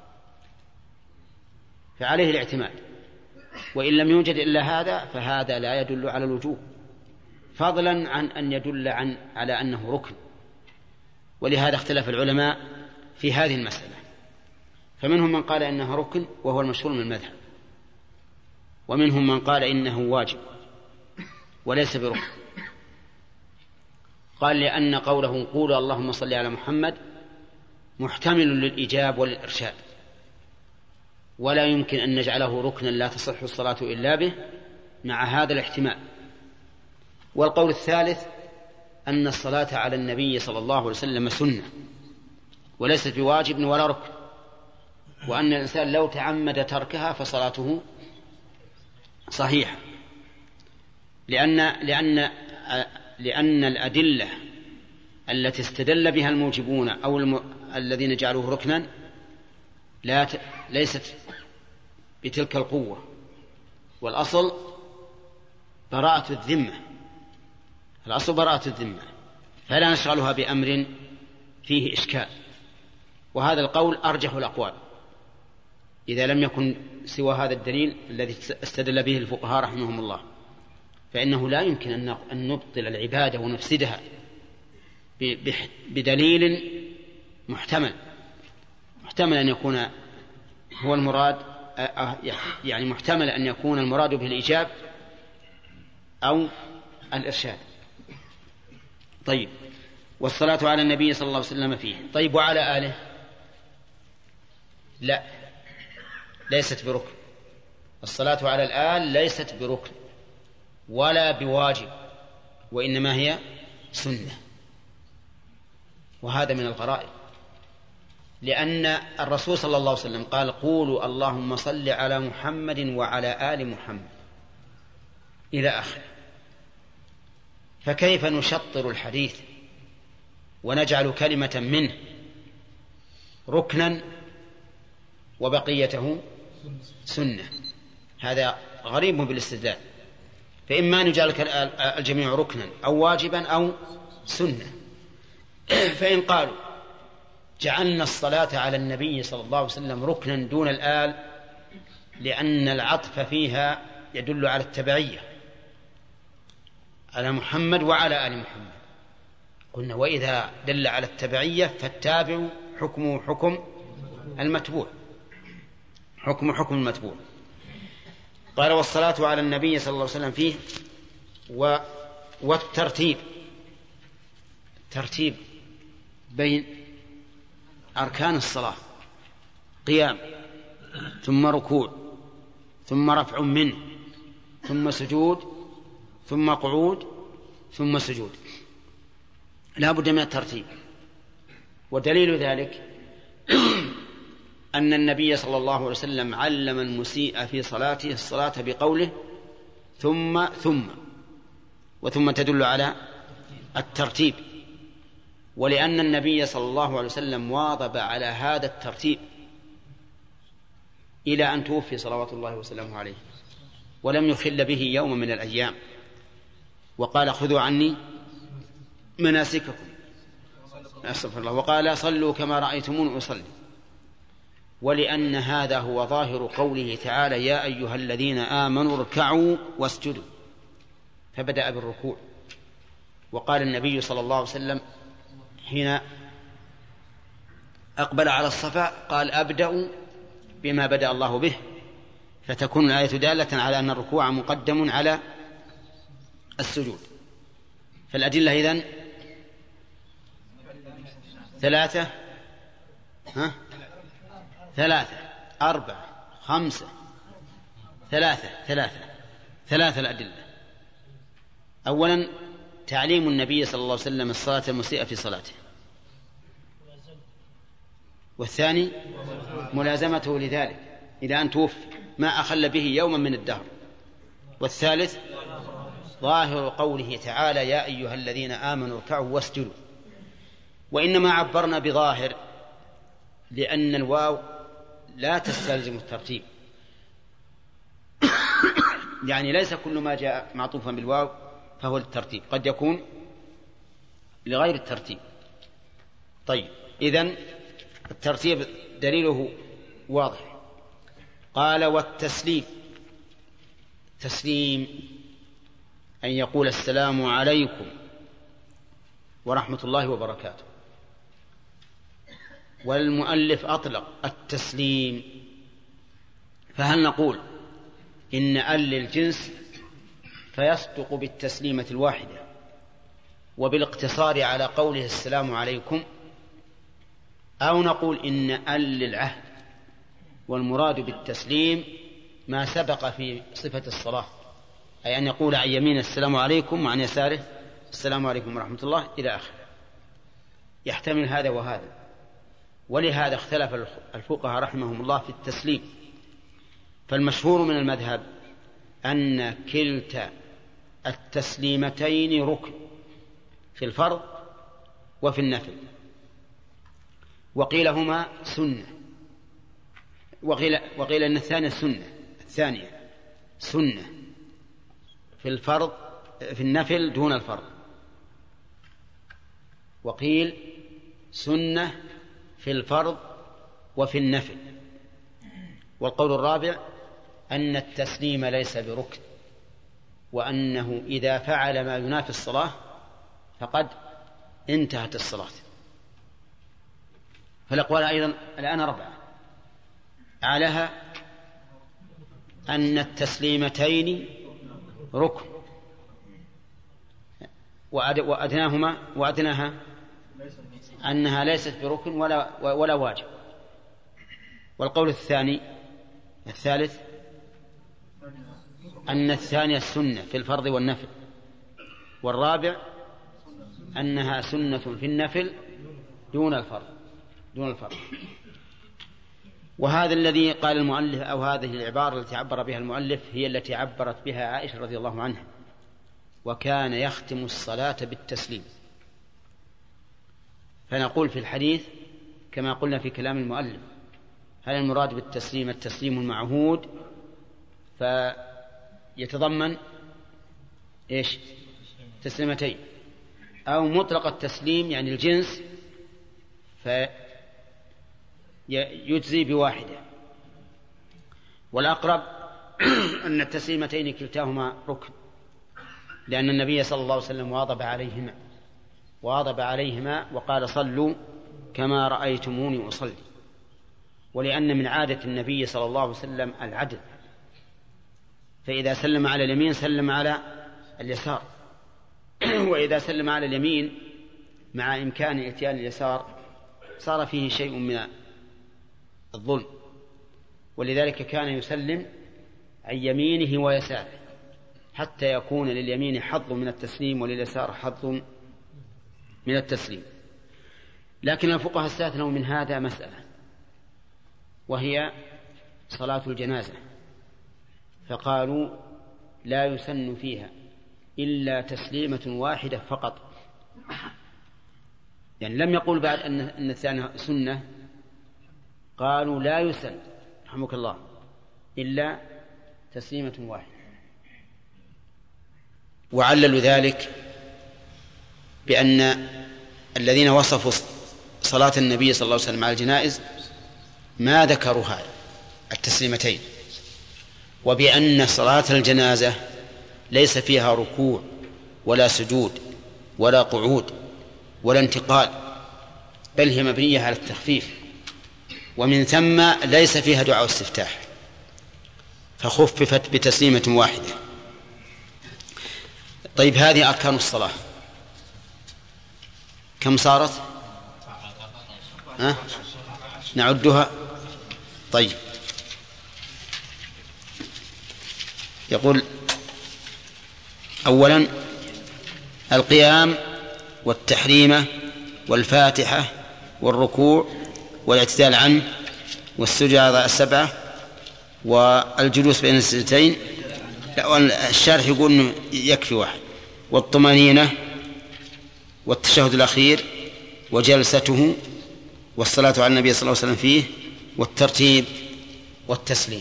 فعليه الاعتماد، وإن لم يوجد إلا هذا فهذا لا يدل على الوجوب، فضلا عن أن يدل عن على أنه ركن. ولهذا اختلف العلماء في هذه المسألة، فمنهم من قال إنها ركن وهو المشهور من المذهب، ومنهم من قال إنه واجب وليس بركن. قال لأن قوله قولوا اللهم صل على محمد محتمل للإجاب وللإرشاد، ولا يمكن أن نجعله ركنا لا تصح الصلاة إلا به مع هذا الاحتمال. والقول الثالث أن الصلاة على النبي صلى الله عليه وسلم سنة وليست بواجب ولا ركن، وأن الإنسان لو تعمد تركها فصلاته صحيحة، لأن, لأن, لأن الأدلة التي استدل بها الموجبون أو الم... الذين جعلوه ركنا لا ت... ليست بتلك القوة، والأصل براءة الذمة، الأصل براءة الذمة، فلا نشغلها بأمر فيه إشكال. وهذا القول أرجح الأقوال إذا لم يكن سوى هذا الدليل الذي استدل به الفقهاء رحمهم الله، فإنه لا يمكن أن نبطل العبادة ونفسدها بدليل محتمل محتمل أن يكون هو المراد، يعني محتمل أن يكون المراد به الإيجاب أو الإرشاد. طيب، والصلاة على النبي صلى الله عليه وسلم فيه. طيب، وعلى آله؟ لا، ليست بركن. الصلاة على الآل ليست بركن ولا بواجب، وإنما هي سنة، وهذا من الغرائب، لأن الرسول صلى الله عليه وسلم قال قولوا اللهم صل على محمد وعلى آل محمد إلى آخره، فكيف نشطر الحديث ونجعل كلمة منه ركنا وبقيته سنة؟ هذا غريب بالاستدلال. فإما نجعل الجميع ركنا أو واجبا أو سنة. فإن قالوا جعلنا الصلاة على النبي صلى الله عليه وسلم ركنا دون الآل لأن العطف فيها يدل على التبعية، على محمد وعلى آل محمد. قلنا وإذا دل على التبعية فالتابع حكمه حكم المتبوع، حكم حكم المتبوع. قال والصلاة على النبي صلى الله عليه وسلم فيه و والترتيب، ترتيب بين أركان الصلاة، قيام ثم ركوع ثم رفع منه ثم سجود ثم قعود ثم سجود، لا بد من الترتيب. ودليل ذلك أن النبي صلى الله عليه وسلم علم المسيء في صلاته الصلاة بقوله ثم ثم، وثم تدل على الترتيب، ولأن النبي صلى الله عليه وسلم واظب على هذا الترتيب إلى أن توفي صلوات الله وسلامه عليه، ولم يخل به يوم من الأيام، وقال خذوا عني مناسككم، أستغفر الله، وقال صلوا كما رأيتمون أصلي. ولأن هذا هو ظاهر قوله تعالى يا أيها الذين آمنوا اركعوا واسجدوا، فبدأ بالركوع. وقال النبي صلى الله عليه وسلم حين أقبل على الصفا قال أبدأ بما بدأ الله به، فتكون الآية دالة على أن الركوع مقدم على السجود. فالأدلة إذن ثلاثة ها؟ ثلاثة أربعة خمسة ثلاثة ثلاثة ثلاثة الأدلة. أولا تعليم النبي صلى الله عليه وسلم الصلاة المسيئة في صلاته، والثاني ملازمته لذلك إلى أن توفي ما أخل به يوما من الدهر، والثالث ظاهر قوله تعالى يا أيها الذين آمنوا اركعوا واسجدوا. وإنما عبرنا بظاهر لأن الواو لا تستلزم الترتيب، يعني ليس كل ما جاء معطوفا بالواو فهو للترتيب، قد يكون لغير الترتيب. طيب إذن الترتيب دليله واضح. قال والتسليم، تسليم أن يقول السلام عليكم ورحمة الله وبركاته. والمؤلف أطلق التسليم، فهل نقول إن أل للجنس فيصدق بالتسليمة الواحدة وبالاقتصار على قوله السلام عليكم، أو نقول إن أل للعهد والمراد بالتسليم ما سبق في صفة الصلاة، أي أن يقول عن يمين السلام عليكم وعن يساره السلام عليكم ورحمة الله إلى آخره، يحتمل هذا وهذا. ولهذا اختلف الفقهاء رحمهم الله في التسليم، فالمشهور من المذهب أن كلتا التسليمتين ركن في الفرض وفي النفل، وقيل هما سنة، وقيل, وقيل أن الثانية سنة الثانية سنة في الفرض في النفل دون الفرض، وقيل سنة في الفرض وفي النفل. والقول الرابع أن التسليم ليس بركن، وأنه إذا فعل ما ينافي الصلاة فقد انتهت الصلاة. فالأقوال أيضا الآن ربعة، أعلاها أن التسليمتين ركن، وأدناهما وأدناها أنها ليست بركن ولا, ولا واجب. والقول الثاني الثالث أن الثانية السنة في الفرض والنفل، والرابع أنها سنة في النفل دون الفرض دون الفرض. وهذا الذي قال المؤلف، أو هذه العبارة التي عبر بها المؤلف هي التي عبرت بها عائشة رضي الله عنها، وكان يختم الصلاة بالتسليم. فنقول في الحديث كما قلنا في كلام المؤلف، هل المراد بالتسليم التسليم المعهود فيتضمن إيش تسليمتين، أو مطلق التسليم يعني الجنس فيجزي بواحدة. والأقرب أن التسليمتين كلتاهما ركن، لأن النبي صلى الله عليه وسلم واظب عليهما واظب عليهما وقال صلوا كما رأيتموني أصلي، ولأن من عادة النبي صلى الله عليه وسلم العدل، فإذا سلم على اليمين سلم على اليسار، وإذا سلم على اليمين مع إمكان إتيان اليسار صار فيه شيء من الظلم، ولذلك كان يسلم عن يمينه ويساره حتى يكون لليمين حظ من التسليم ولليسار حظ من التسليم. لكن الفقهاء استثنوا من هذا مسألة، وهي صلاة الجنازة، فقالوا لا يسن فيها إلا تسليمة واحدة فقط، يعني لم يقول بعد أن الثانية سنة، قالوا لا يسن رحمك الله إلا تسليمة واحدة. وعللوا ذلك بأن الذين وصفوا صلاة النبي صلى الله عليه وسلم على الجنائز ما ذكروها التسليمتين، وبأن صلاة الجنازة ليس فيها ركوع ولا سجود ولا قعود ولا انتقال، بل هي مبنية على التخفيف، ومن ثم ليس فيها دعاء استفتاح، فخففت بتسليمة واحدة. طيب هذه أركان الصلاة كم صارت؟ ها؟ نعدها. طيب يقول أولا القيام والتحريمة والفاتحة والركوع والاعتدال عنه والسجود السبعة والجلوس بين السجدتين، الشارح يقول إنه يكفي واحد، والطمأنينة والتشهد الأخير وجلسته والصلاة على النبي صلى الله عليه وسلم فيه والترتيب والتسليم.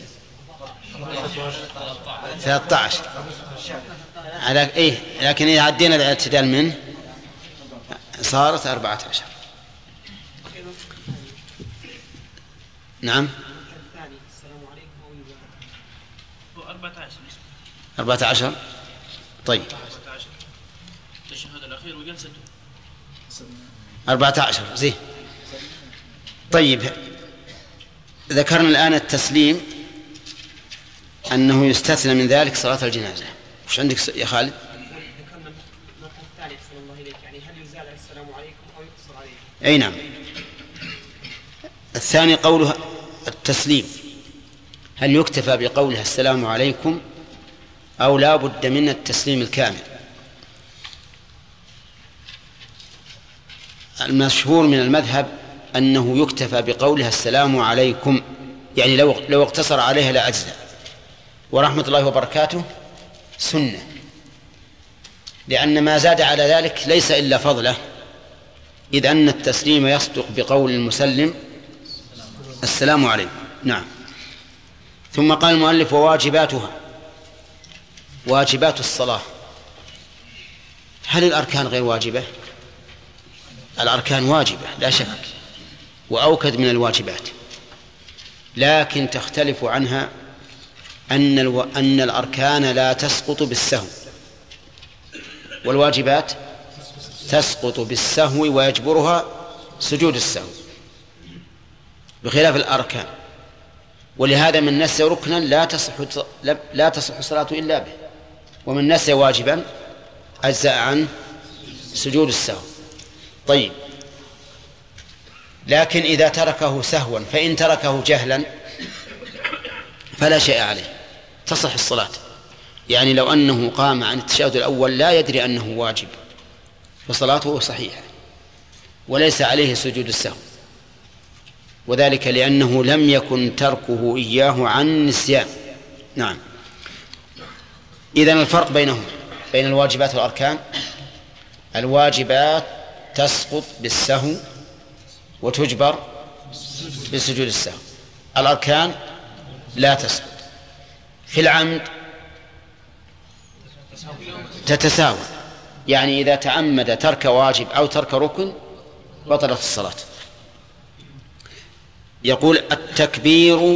ثلاثة عشر على إيه، لكن إذا عدينا الاعتدال منه صارت أربعة عشر. نعم أربعة عشر. طيب التشهد الأخير وجلسته أربعة عشر زين. طيب ذكرنا الآن التسليم أنه يستثنى من ذلك صلاة الجنازة. وش عندك يا خالد؟ ذكرنا المرة الثانية صلى الله عليه يعني هل يزال السلام عليكم أو يقصر عليكم؟ أي نعم. الثاني قوله التسليم، هل يكتفى بقولها السلام عليكم أو لا بد من التسليم الكامل؟ المشهور من المذهب أنه يكتفى بقولها السلام عليكم، يعني لو لو اقتصر عليها لا أجزاء. ورحمة الله وبركاته سنة، لأن ما زاد على ذلك ليس إلا فضله، إذ أن التسليم يصدق بقول المسلم السلام عليكم. نعم. ثم قال المؤلف وواجباتها، واجبات الصلاة. هل الأركان غير واجبة؟ الأركان واجبة لا شك، وأوكد من الواجبات، لكن تختلف عنها أن, الو... أن الأركان لا تسقط بالسهو، والواجبات تسقط بالسهو ويجبرها سجود السهو، بخلاف الأركان. ولهذا من نسي ركنا لا تصح لا تصح الصلاة إلا به، ومن نسي واجبا أجزأ عن سجود السهو. طيب لكن إذا تركه سهوا، فإن تركه جهلا فلا شيء عليه، تصح الصلاة. يعني لو أنه قام عن التشهد الأول لا يدري أنه واجب فصلاته صحيحة وليس عليه سجود السهو، وذلك لأنه لم يكن تركه إياه عن نسيان. نعم. إذن الفرق بينهم بين الواجبات والأركان، الواجبات تسقط بالسهو وتجبر بسجود السهو، الأركان لا تسقط. في العمد تتساوى، يعني إذا تعمد ترك واجب أو ترك ركن بطلت الصلاة. يقول التكبير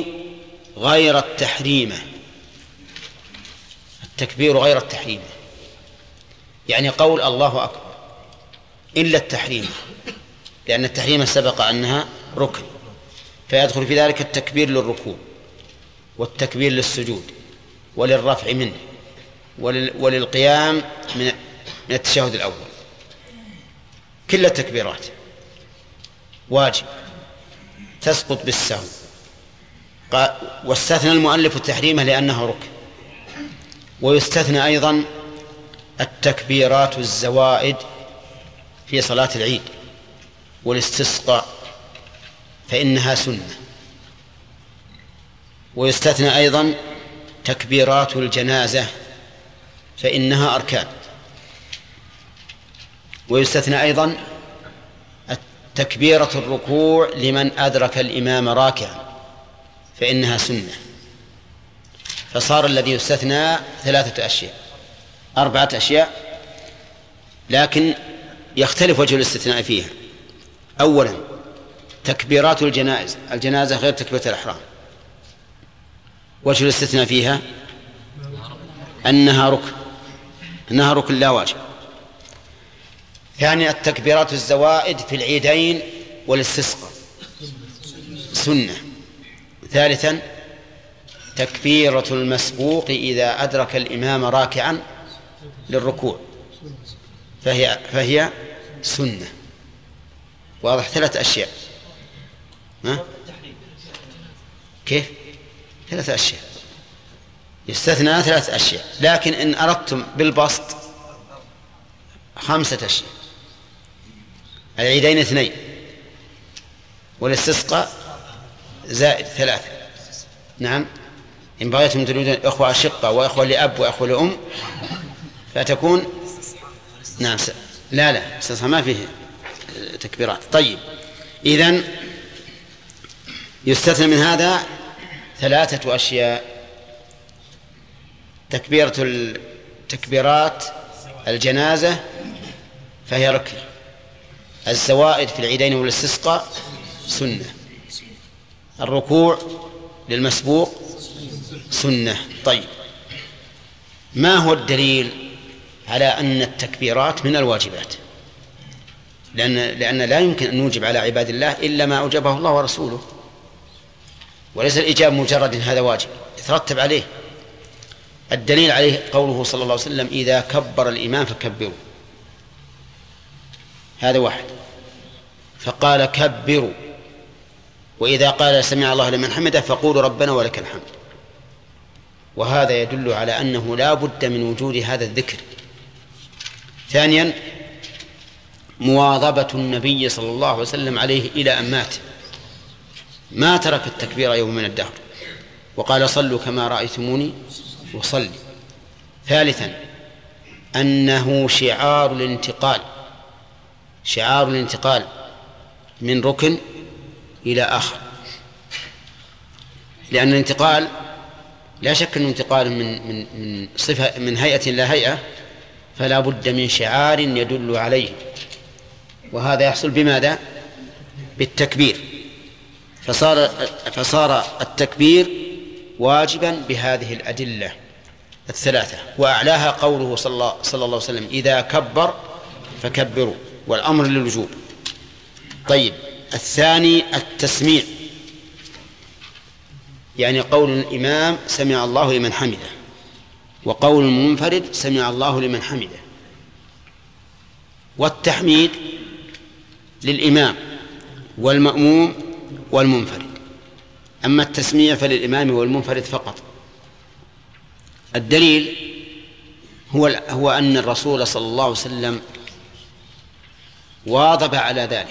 غير التحريمة، التكبير غير التحريمة يعني قول الله أكبر، إلا التحريم، لأن التحريم سبق أنها ركن، فيدخل في ذلك التكبير للركوع والتكبير للسجود وللرفع منه وللقيام من التشهد الأول. كل التكبيرات واجب تسقط بالسهو، واستثنى المؤلف التحريم لأنه ركن. ويستثنى أيضا التكبيرات الزوائد في صلاة العيد والاستسقاء فإنها سنة. ويستثنى أيضا تكبيرات الجنازة فإنها أركان. ويستثنى أيضا تكبيرة الركوع لمن أدرك الإمام راكعا فإنها سنة. فصار الذي يستثنى ثلاثة أشياء أربعة أشياء، لكن يختلف وجه الاستثناء فيها. أولا تكبيرات الجنائز الجنازة غير تكبيرة الإحرام، وجه الاستثناء فيها أنها ركن أنها ركن لا واجب. ثانيا التكبيرات الزوائد في العيدين والاستسقاء سنة. ثالثا تكبيرة المسبوق إذا أدرك الإمام راكعا للركوع فهي, فهي سنة. واضح؟ ثلاث أشياء. ها؟ كيف؟ ثلاث أشياء يستثنى ثلاث أشياء، لكن إن أردتم بالبسط خمسة أشياء. العيدين اثنين والاستسقاء زائد ثلاثة. نعم، إن بغيتم تريدون إخوة أشقة وإخوة لأب وإخوة لأم فتكون نعم س... لا لا استسقاء ما فيه تكبيرات. طيب، إذن يستثنى من هذا ثلاثة أشياء: تكبيرة التكبيرات الجنازة فهي ركن، الزوائد في العيدين والاستسقاء سنة، الركوع للمسبوق سنة. طيب، ما هو الدليل على أن التكبيرات من الواجبات؟ لأن, لأن لا يمكن أن نوجب على عباد الله إلا ما أوجبه الله ورسوله، وليس الإجاب مجرد هذا واجب يترتب عليه. الدليل عليه قوله صلى الله عليه وسلم: إذا كبر الإمام فكبروا. هذا واحد، فقال كبروا. وإذا قال سمع الله لمن حمده فقولوا ربنا ولك الحمد. وهذا يدل على أنه لا بد من وجود هذا الذكر. ثانيا مواظبة النبي صلى الله عليه وسلم عليه إلى أن مات، ما ترك التكبير يوم من الدهر، وقال صلوا كما رأيتموني وصلي. ثالثا أنه شعار الانتقال شعار الانتقال من ركن إلى آخر، لأن الانتقال لا شك أنه انتقال من من من صفة من هيئة إلى هيئة، فلا بد من شعار يدل عليه، وهذا يحصل بماذا؟ بالتكبير. فصار فصار التكبير واجبا بهذه الأدلة الثلاثة، وأعلاها قوله صلى الله, صلى الله عليه وسلم: إذا كبر فكبروا، والأمر للوجوب. طيب، الثاني التسميع، يعني قول الإمام سمع الله لمن حمده، وقول المنفرد سمع الله لمن حمده. والتحميد للإمام والمأموم والمنفرد، أما التسميع فللإمام والمنفرد فقط. الدليل هو هو أن الرسول صلى الله عليه وسلم واظب على ذلك،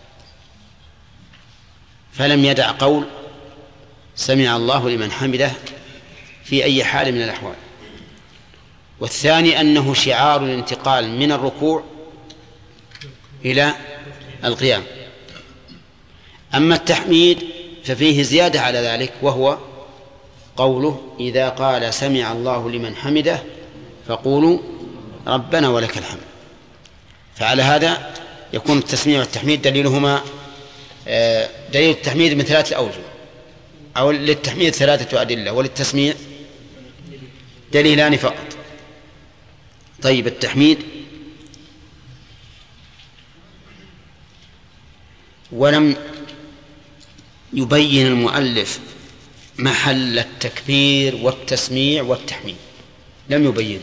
فلم يدع قول سمع الله لمن حمده في أي حال من الأحوال. والثاني أنه شعار الانتقال من الركوع إلى القيام. أما التحميد ففيه زيادة على ذلك، وهو قوله: إذا قال سمع الله لمن حمده فقولوا ربنا ولك الحمد. فعلى هذا يكون التسميع والتحميد دليلهما دليل التحميد من ثلاثة أوجه، أو للتحميد ثلاثة أدلة، وللتسميع دليلان فقط. طيب، التحميد ولم يبين المؤلف محل التكبير والتسميع والتحميد، لم يبين،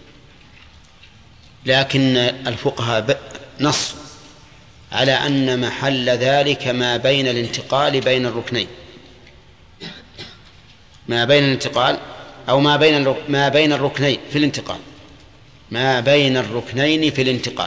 لكن الفقهاء نصوا على أن محل ذلك ما بين الانتقال بين الركنين، ما بين الانتقال أو ما بين ما بين الركنين في الانتقال، ما بين الركنين في الانتقال.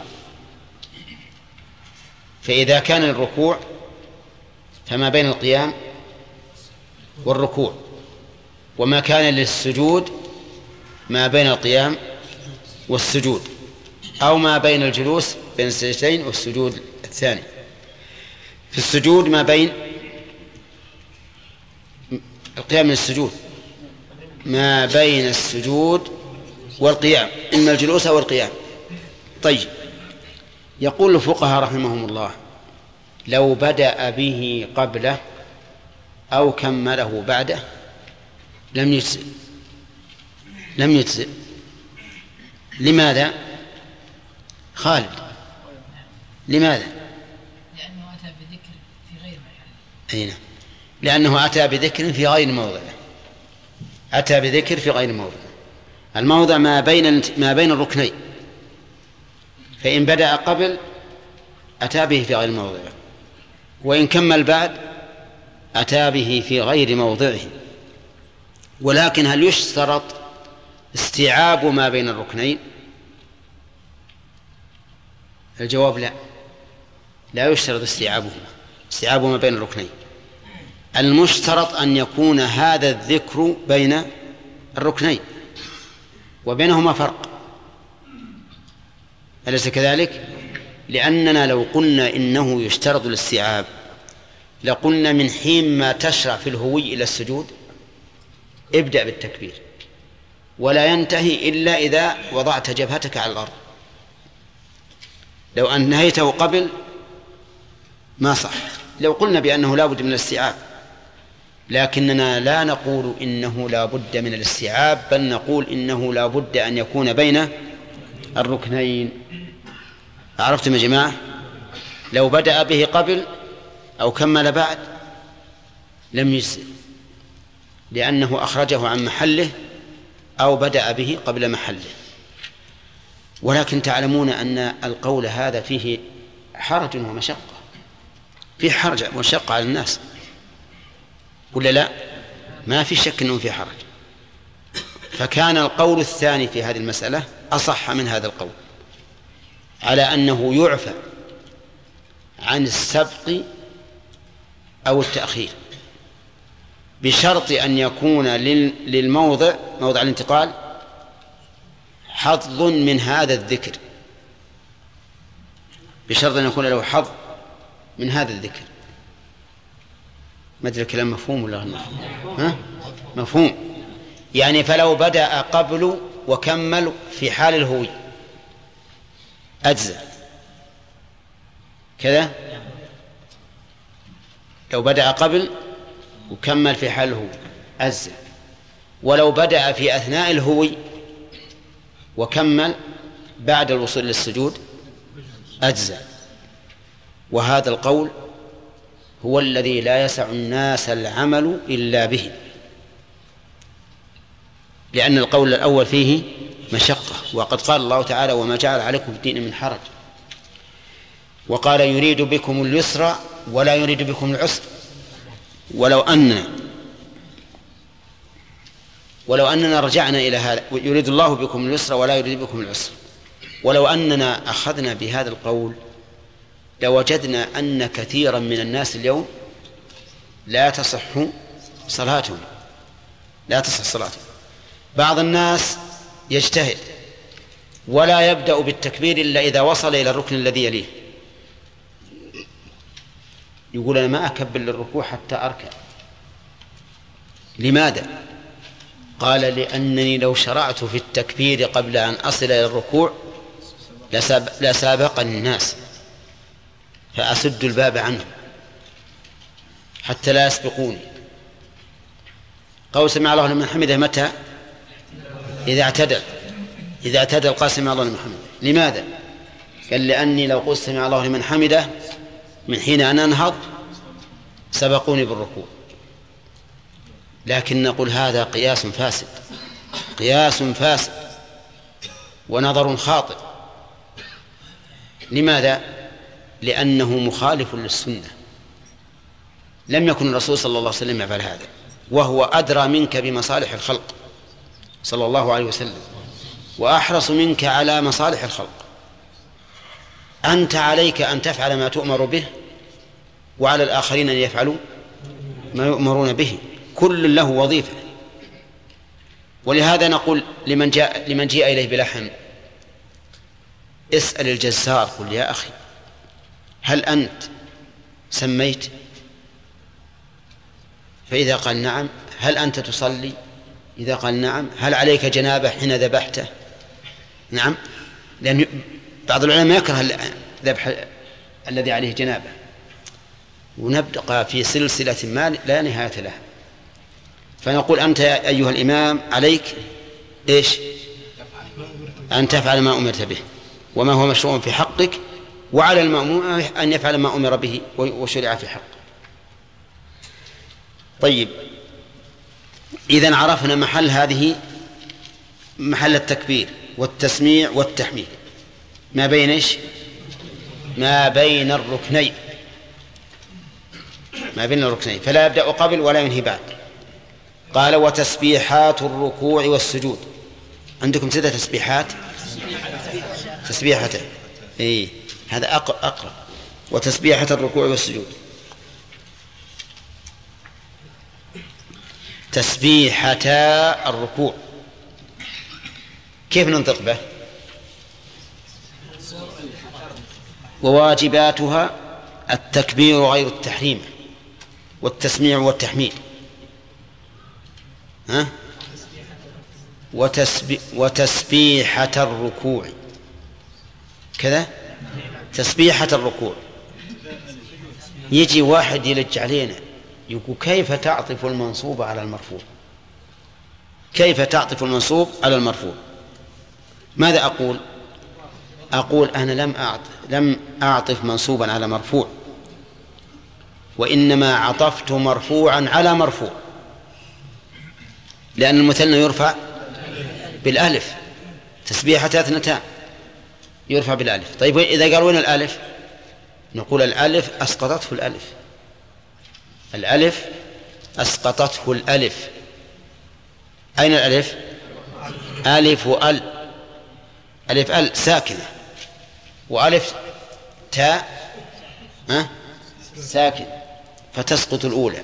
فإذا كان الركوع فما بين القيام والركوع، وما كان للسجود ما بين القيام والسجود، أو ما بين الجلوس بين السجدتين والسجود الثاني. في السجود ما بين القيام من السجود ما بين السجود والقيام، إما الجلوس أو القيام. طيب، يقول الفقهاء رحمهم الله: لو بدأ به قبله أو كمله بعده لم يجزئ، لم يجزئ. لماذا؟ خالد، لماذا؟ لأنه أتى بذكر في غير محله. أين؟ لأنه أتى بذكر في غير موضعه، أتى بذكر في غير موضعه. الموضع ما بين ما بين الركنين، فإن بدأ قبل أتى به في غير موضعه، وإن كمل بعد أتى به في غير موضعه. ولكن هل يشترط استيعاب ما بين الركنين؟ الجواب لا، لا يشترط استيعابهما، استيعاب ما بين الركنين. المشترط أن يكون هذا الذكر بين الركنين وبينهما فرق، أليس كذلك؟ لأننا لو قلنا إنه يشترط الاستيعاب لقلنا من حين ما تشرع في الهوي إلى السجود ابدأ بالتكبير، ولا ينتهي إلا إذا وضعت جبهتك على الأرض. لو أنهيته قبل ما صح، لو قلنا بأنه لا بد من الاستيعاب، لكننا لا نقول إنه لا بد من الاستيعاب، بل نقول إنه لا بد أن يكون بين الركنين. عرفتم يا جماعة؟ لو بدأ به قبل أو كمل بعد لم يجزئ، لأنه أخرجه عن محله أو بدأ به قبل محله. ولكن تعلمون أن القول هذا فيه حرج ومشقة، فيه حرج ومشقة على الناس، ولا لا؟ ما في شك أنه في حرج. فكان القول الثاني في هذه المسألة أصح من هذا القول، على أنه يعفى عن السبق أو التأخير، بشرط أن يكون للموضع موضع الانتقال حظ من هذا الذكر، بشرط أن يكون له حظ من هذا الذكر. ما أدري الكلام مفهوم ولا غير مفهوم؟ ها؟ مفهوم. يعني فلو بدأ قبل وكمل في حال الهوي أجزأ كذا، لو بدأ قبل وكمل في حال الهوي أجزأ، ولو بدأ في أثناء الهوي وكمل بعد الوصول للسجود أجزأ. وهذا القول هو الذي لا يسع الناس العمل إلا به، لأن القول الأول فيه مشقة، وقد قال الله تعالى: وما جعل عليكم في الدين من حرج، وقال: يريد بكم اليسر ولا يريد بكم العسر. ولو أننا ولو أننا رجعنا إلى هذا، يريد الله بكم اليسر ولا يريد بكم العسر، ولو أننا أخذنا بهذا القول لوجدنا أن كثيرا من الناس اليوم لا تصح صلاتهم، لا تصح صلاتهم. بعض الناس يجتهد ولا يبدأ بالتكبير إلا إذا وصل إلى الركن الذي يليه، يقول: أنا ما أكبر للركوع حتى أركع. لماذا؟ قال: لأنني لو شرعت في التكبير قبل أن أصل إلى الركوع لسابقني الناس فأسد الباب عنهم حتى لا يسبقوني. قول سمع الله لمن حمده متى؟ إذا اعتدل، إذا اعتدل قال سمع الله لمن حمده. لماذا؟ قال: لأني لو قلت سمع الله لمن حمده من حين أن أنهض سبقوني بالركوع. لكن نقول هذا قياس فاسد، قياس فاسد ونظر خاطئ. لماذا؟ لأنه مخالف للسنة. لم يكن الرسول صلى الله عليه وسلم يفعل هذا، وهو أدرى منك بمصالح الخلق صلى الله عليه وسلم، وأحرص منك على مصالح الخلق. أنت عليك أن تفعل ما تؤمر به، وعلى الآخرين أن يفعلوا ما يؤمرون به، كل له وظيفة. ولهذا نقول لمن جاء لمن جاء إليه بلحم اسأل الجزار، قل يا أخي هل أنت سميت؟ فإذا قال نعم، هل أنت تصلي؟ إذا قال نعم، هل عليك جنابة حين ذبحته؟ نعم، لأن بعض العلماء يكره ذبح الذي عليه جنابة. ونبقى في سلسلة ما لا نهاية لها. فنقول أنت أيها الإمام عليك إيش؟ أن تفعل ما أمرت به وما هو مشروع في حقك، وعلى المأموم أن يفعل ما أمر به وشرع في حقه. طيب، إذن عرفنا محل هذه محل التكبير والتسميع والتحميد ما بين إيش؟ ما بين الركنين، ما بين الركنين، فلا يبدأ قبل ولا ينهي بعد. قال وتسبيحات الركوع والسجود. عندكم ستة تسبيحات، تسبيحته إيه هذا أقرب. وتسبيحة الركوع والسجود. تسبيحتا الركوع كيف ننطق به؟ وواجباتها التكبير غير التحريم والتسميع والتحميد. ها؟ وتسبي وتسبيحة الركوع كذا، تسبيحة الركوع. يجي واحد يلج علينا يقول كيف تعطف المنصوب على المرفوع؟ كيف تعطف المنصوب على المرفوع؟ ماذا أقول؟ أقول أنا لم أعطف لم أعطف منصوبا على مرفوع، وإنما عطفت مرفوعا على مرفوع، لأن المثنى يرفع بالألف، تسبيحتها اثنتان يرفع بالألف. طيب إذا قال وين الألف؟ نقول الألف أسقطته الألف، الألف أسقطته الألف. أين الألف؟ ألف وأل، ألف أل ساكنة، وألف تاء ها ساكن، فتسقط الأولى.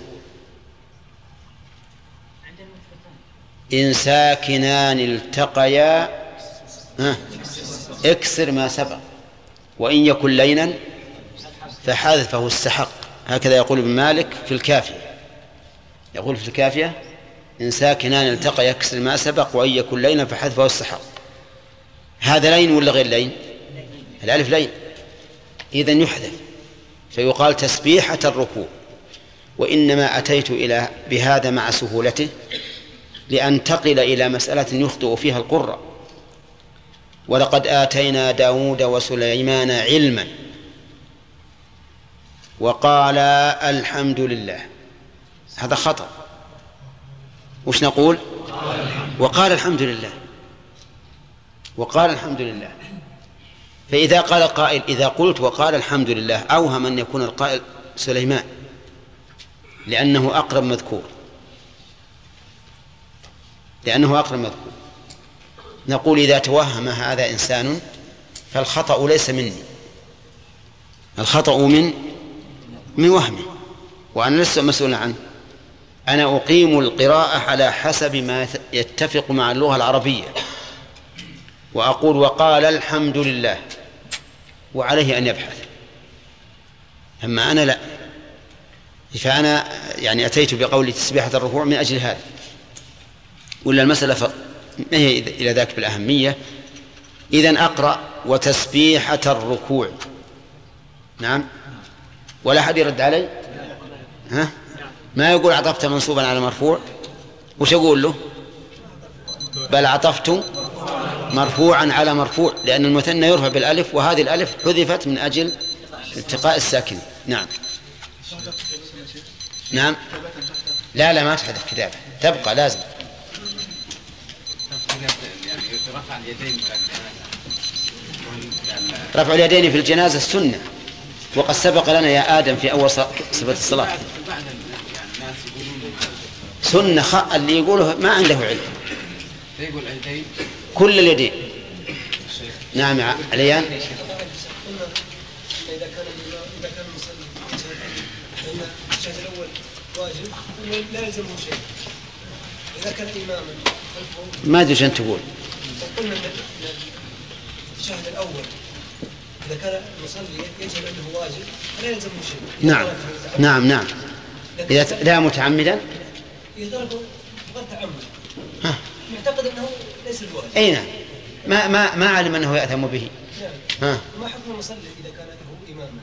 إن ساكنان التقيا ها اكسر ما سبق، وإن يكن لينا فحذفه استحق. هكذا يقول ابن مالك في الكافية، يقول في الكافية إن ساكنان التقى يكسر ما سبق، وإن يكن لينا فحذفه استحق. هذا لين ولا غير لين؟ الألف لين، إذن يحذف، فيقال تسبيحة الركوع. وإنما أتيت إلى بهذا مع سهولته لأنتقل إلى مسألة يخطئ فيها القراء. ولقد آتينا داود وسليمان علما وقال الحمد لله، هذا خطأ. وش نقول؟ وقال الحمد لله، وقال الحمد لله. فإذا قال قائل إذا قلت وقال الحمد لله أوهم أن يكون القائل سليمان، لأنه أقرب مذكور، لأنه أقرب مذكور. نقول إذا توهم هذا إنسان فالخطأ ليس مني، الخطأ من من وهمه، وأنا لست مسؤولا عنه. أنا أقيم القراءة على حسب ما يتفق مع اللغة العربية، وأقول وقال الحمد لله، وعليه أن يبحث. أما أنا لا، فأنا يعني أتيت بقول تسبيحة الركوع من أجل هذا، ولا المسألة ف... ما هي إلى ذاك بالأهمية. إذن أقرأ وتسبيحة الركوع. نعم، ولا أحد يرد علي؟ ها؟ ما يقول عطفت منصوبا على مرفوع، وش أقول له؟ بل عطفت مرفوعا على مرفوع، لأن المثنى يرفع بالألف، وهذه الألف حذفت من أجل التقاء الساكن. نعم نعم لا لا ما تحدث كتابة تبقى لازم رفع اليدين في الجنازة السنة وقد سبق لنا يا آدم في أول صفة الصلاة سنة خ... اللي يقوله ما عنده علم كل اليدين. نعم عليان. إذا كان إذا كان المصلي لأن الشهد الأول واجب لا يلزمه شيء. إذا كان إماما ما أدري شو أنت تقول. قلنا الشهد الأول إذا كان المصلي يجب أنه واجب لا يلزمه شيء. نعم نعم نعم. إذا لا متعمدا يضربه غير تعمد. يعتقد أنه ليس الواجب. أي نعم. ما ما ما علم أنه يأثم به. ها. ما حكم المصلي إذا كان هو إماما؟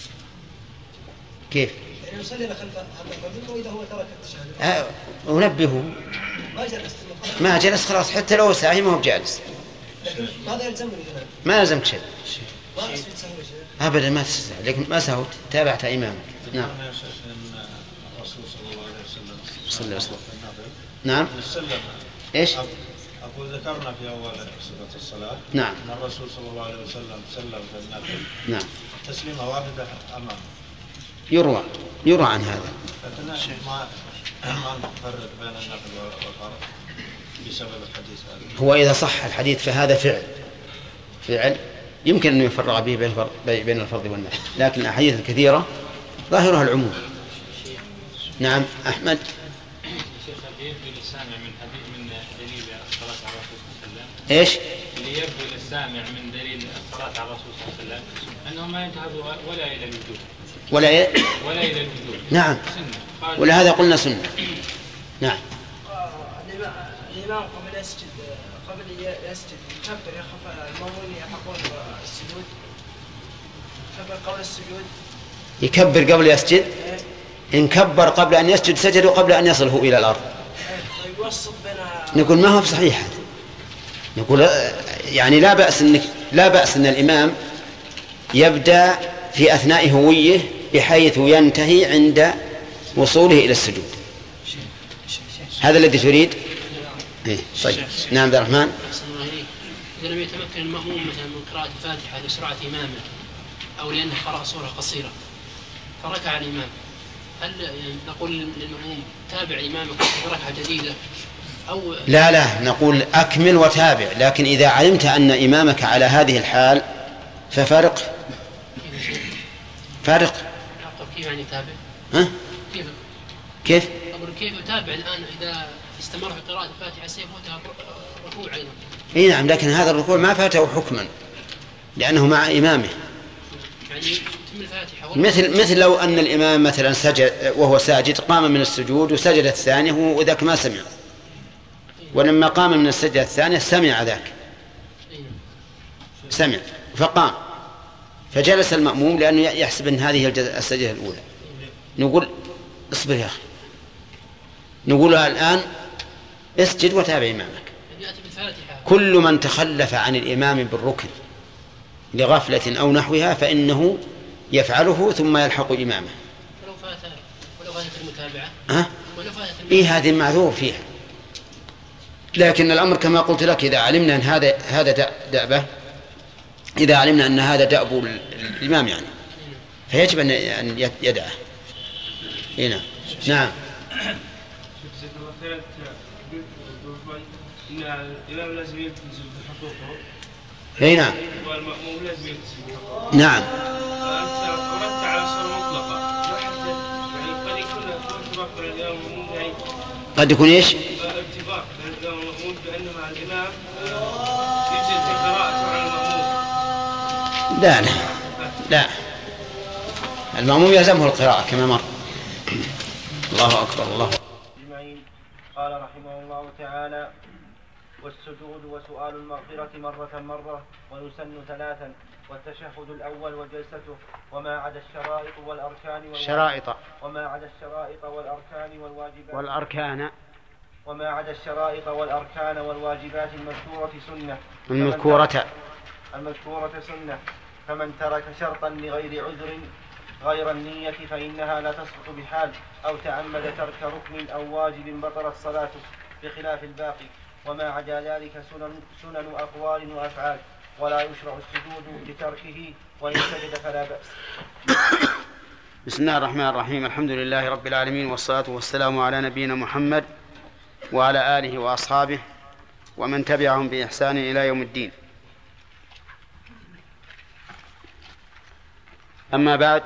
كيف؟ يعني يصلي خلف هذا الرجل وإذا هو ترك التشهد. أه أنبهه. ما جلس. ما جلس خلاص حتى لو ساهي ما هو بجالس. لكن ماذا يلزمني الآن؟ ما يلزمك شيء. ما أسوي تسهل شيء. أبدا ما تسهل لكن ما سهوت تابعت إمامك. نعم. الرسول صلى الله عليه وسلم. صلى الله عليه وسلم. نعم. سلم. إيش؟ أقول ذكرنا في أول صفة الصلاة. نعم. أن الرسول صلى الله عليه وسلم سلم في النفل. نعم. تسليمة واحدة أمامه. يروى يروى عن هذا. لكن ما ما نفرق بين النفل والفرض بسبب الحديث هذا. هو إذا صح الحديث فهذا فعل فعل يمكن أن يفرق به بين الفرض بين الفرض والنفل، لكن الأحاديث الكثيرة ظاهرها العموم. نعم أحمد. ايش؟ اللي يبدو للسامع من دليل الصلاة على الرسول صلى الله عليه وسلم انه ما ينتهب ولا الى الوجوب. ولا إيه؟ ولا الى الوجوب. نعم. ولهذا قلنا سنة. نعم. الإمام قبل يسجد قبل يسجد يكبر يخاف المأمون يحقون السجود. يكبر قبل السجود. يكبر قبل يسجد. إن كبر قبل أن يسجد سجد قبل أن يصله إلى الأرض. يوسط بين. نقول ما هو بصحيح هذا. نقول يعني لا بأس إنك لا بأس إن الإمام يبدأ في أثناء هويه بحيث ينتهي عند وصوله إلى السجود. هذا الذي تريد؟ إيه. طيب. نعم عبد الرحمن. إذا لم يتمكن المأموم مثلا من قراءة الفاتحة لسرعة إمامه أو لأنه قرأ سورة قصيرة فركع الإمام، هل نقول للمأموم تابع إمامك في ركعة جديدة أو لا لا نقول أكمل وتابع، لكن إذا علمت أن إمامك على هذه الحال ففارق. فارق. كيف يعني تابع؟ ها؟ كيف؟ كيف؟ أقول كيف يتابع الآن إذا استمر في قراءة الفاتحة سيفوتها ركوع أيضا. إيه نعم، لكن هذا الركوع ما فاته حكما لأنه مع إمامه. يعني تم الفاتحة. مثل مثل لو أن الإمام مثلا سجد وهو ساجد قام من السجود وسجد الثانية وذاك ما سمع، ولما قام من السجدة الثانية سمع ذاك سمع فقام فجلس المأموم لأنه يحسب أن هذه السجدة الأولى. نقول اصبر يا أخي، نقول الآن اسجد وتابع إمامك. كل من تخلف عن الإمام بالركن لغفلة أو نحوها فإنه يفعله ثم يلحق إمامه. ولو فات ولو فاتت المتابعة. ها؟ ولو فاتت إيه هذه المعذور فيها، لكن الأمر كما قلت لك إذا علمنا أن هذا هذا دأبه، إذا علمنا أن هذا دأب الإمام يعني فيجب أن يدعه. هنا نعم. إن الإمام لازم يلتزم بحقوقه. هنا. والمأموم لازم يلتزم بحقوقه. نعم. أنت أردت على صورة مطلقة. يعني قد يكون ارتباط بين الإمام والمأموم يعني. قد يكون إيش؟ ارتباط بين الإمام والمأموم بأن مع الإمام يجزي في قراءته على المأموم. لا لا لا. المأموم يلزمه القراءة كما مر. الله أكبر الله. قال رحمه الله تعالى: والسجود وسؤال المغفرة مرة مرة ويسن ثلاثا، والتشهد الأول وجلسته وما عدا الشرائط والأركان شرائط وما عدا الشرائط والأركان والواجبات والأركان وما عدا الشرائط والأركان والواجبات المذكورة سنة المذكورة المذكورة سنة فمن ترك شرطا لغير عذر غير النية فإنها لا تسقط بحال، أو تعمد ترك ركن أو واجب بطلت صلاته بخلاف الباقي، وما عدا ذلك سنن, سنن أقوال وأفعال، ولا يشرع السجود لتركه، وإن سجد فلا بأس. بسم الله الرحمن الرحيم. الحمد لله رب العالمين، والصلاة والسلام على نبينا محمد وعلى آله وأصحابه ومن تبعهم بإحسان إلى يوم الدين. أما بعد،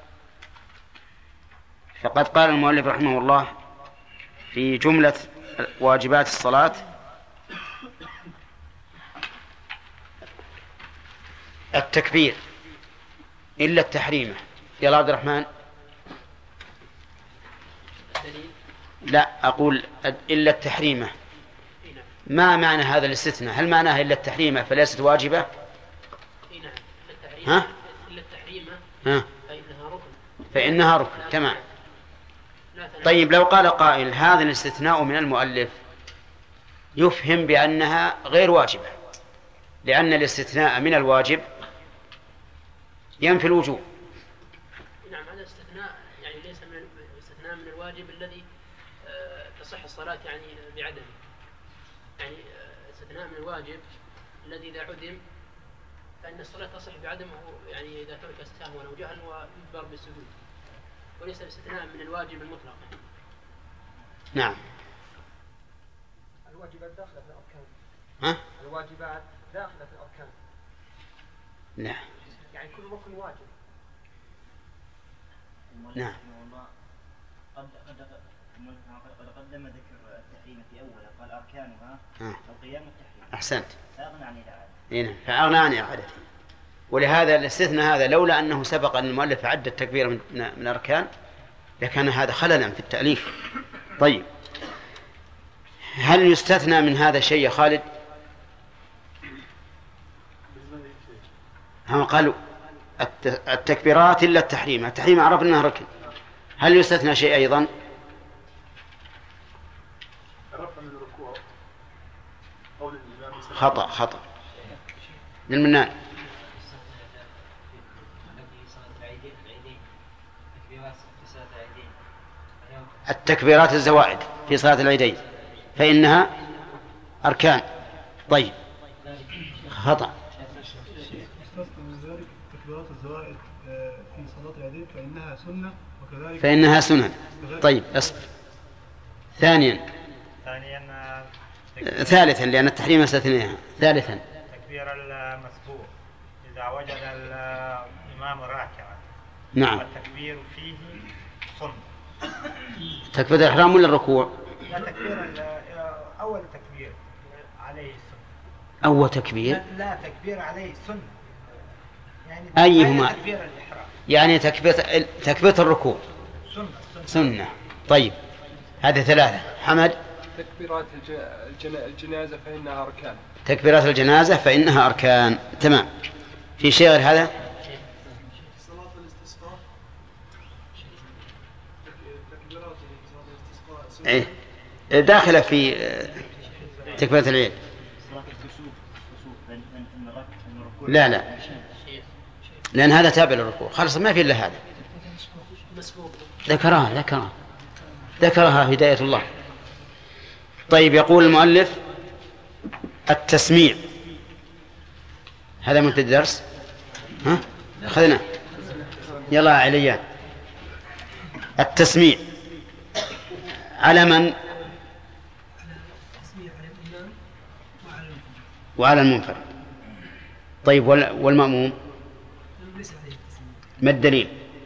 فقد قال المؤلف رحمه الله في جملة واجبات الصلاة: التكبير إلا التحريمة. يا عبد الرحمن. لا، أقول إلا التحريمة. ما معنى هذا الاستثناء؟ هل معناها إلا التحريمة فليست واجبة؟ ها؟ إلا التحريمة ها؟ فإنها ركن. فإنها ركن. تمام. طيب، لو قال قائل هذا الاستثناء من المؤلف يفهم بأنها غير واجبة، لأن الاستثناء من الواجب ينفي الوجوب. نعم، هذا استثناء يعني ليس من استثناء من الواجب الذي تصح الصلاة يعني بعدمه، يعني استثناء من الواجب الذي إذا عدم فإن الصلاة تصح بعدمه، يعني إذا ترك سهوا أو جهلا ويجبر بالسجود، وليس الاستثناء من الواجب المطلق. نعم. الواجبات داخلة في الأركان. ها؟ الواجبات داخلة في الأركان. نعم. يعني كل ركن واجب. نعم. قد قد قدم ذكر التحريم في أوله، قال أركانها القيام والتحريم. أحسنت. فأغنى عن الإعادة. إيه، فأغنى عن إعادته. ولهذا الاستثناء هذا لولا أنه سبق أن المؤلف عد التكبير من, من الأركان لكان هذا خللا في التأليف. طيب، هل يستثنى من هذا الشيء يا خالد؟ هم قالوا التكبيرات إلا التحريم. التحريم عرفنا أنه ركن. هل يستثنى شيء أيضا؟ خطأ خطأ للمنان. التكبيرات الزوائد في صلاة العيدين فإنها أركان. طيب، خطأ. تكبيرات الزوائد في صلاة العيدين فإنها سنة، وكذلك فإنها سنن. طيب، أصبر. ثانيا ثانيا ثالثا لأن التحريم استثنيها. ثالثا تكبير المسبوق إذا وجد الإمام راكعا. نعم. والتكبير فيه سنة. تكبير الإحرام ولا الركوع؟ لا، تكبير أول تكبير عليه سنة. أول تكبير؟ لا، تكبير عليه سنة. يعني أيهما؟ تكبير الإحرام. يعني تكبير تكبير الركوع سنة. سنة. طيب، هذه ثلاثة. حمد. تكبيرات الجنازة فإنها أركان. تكبيرات الجنازة فإنها أركان. تمام. في شيء غير هذا؟ صلاة الاستسقاء. تكبيرات صلاة الاستسقاء إيه، داخلة في تكبيرة العيد. لا لا، لأن هذا تابع للركوع. خلص، ما في إلا هذا. ذكرها ذكرها ذكرها هداية الله. طيب، يقول المؤلف: التسميع. هذا من الدرس. ها؟ أخذنا. يلا عليان. التسميع على من؟ وعلى المنفرد. طيب، والمأموم ما الدليل؟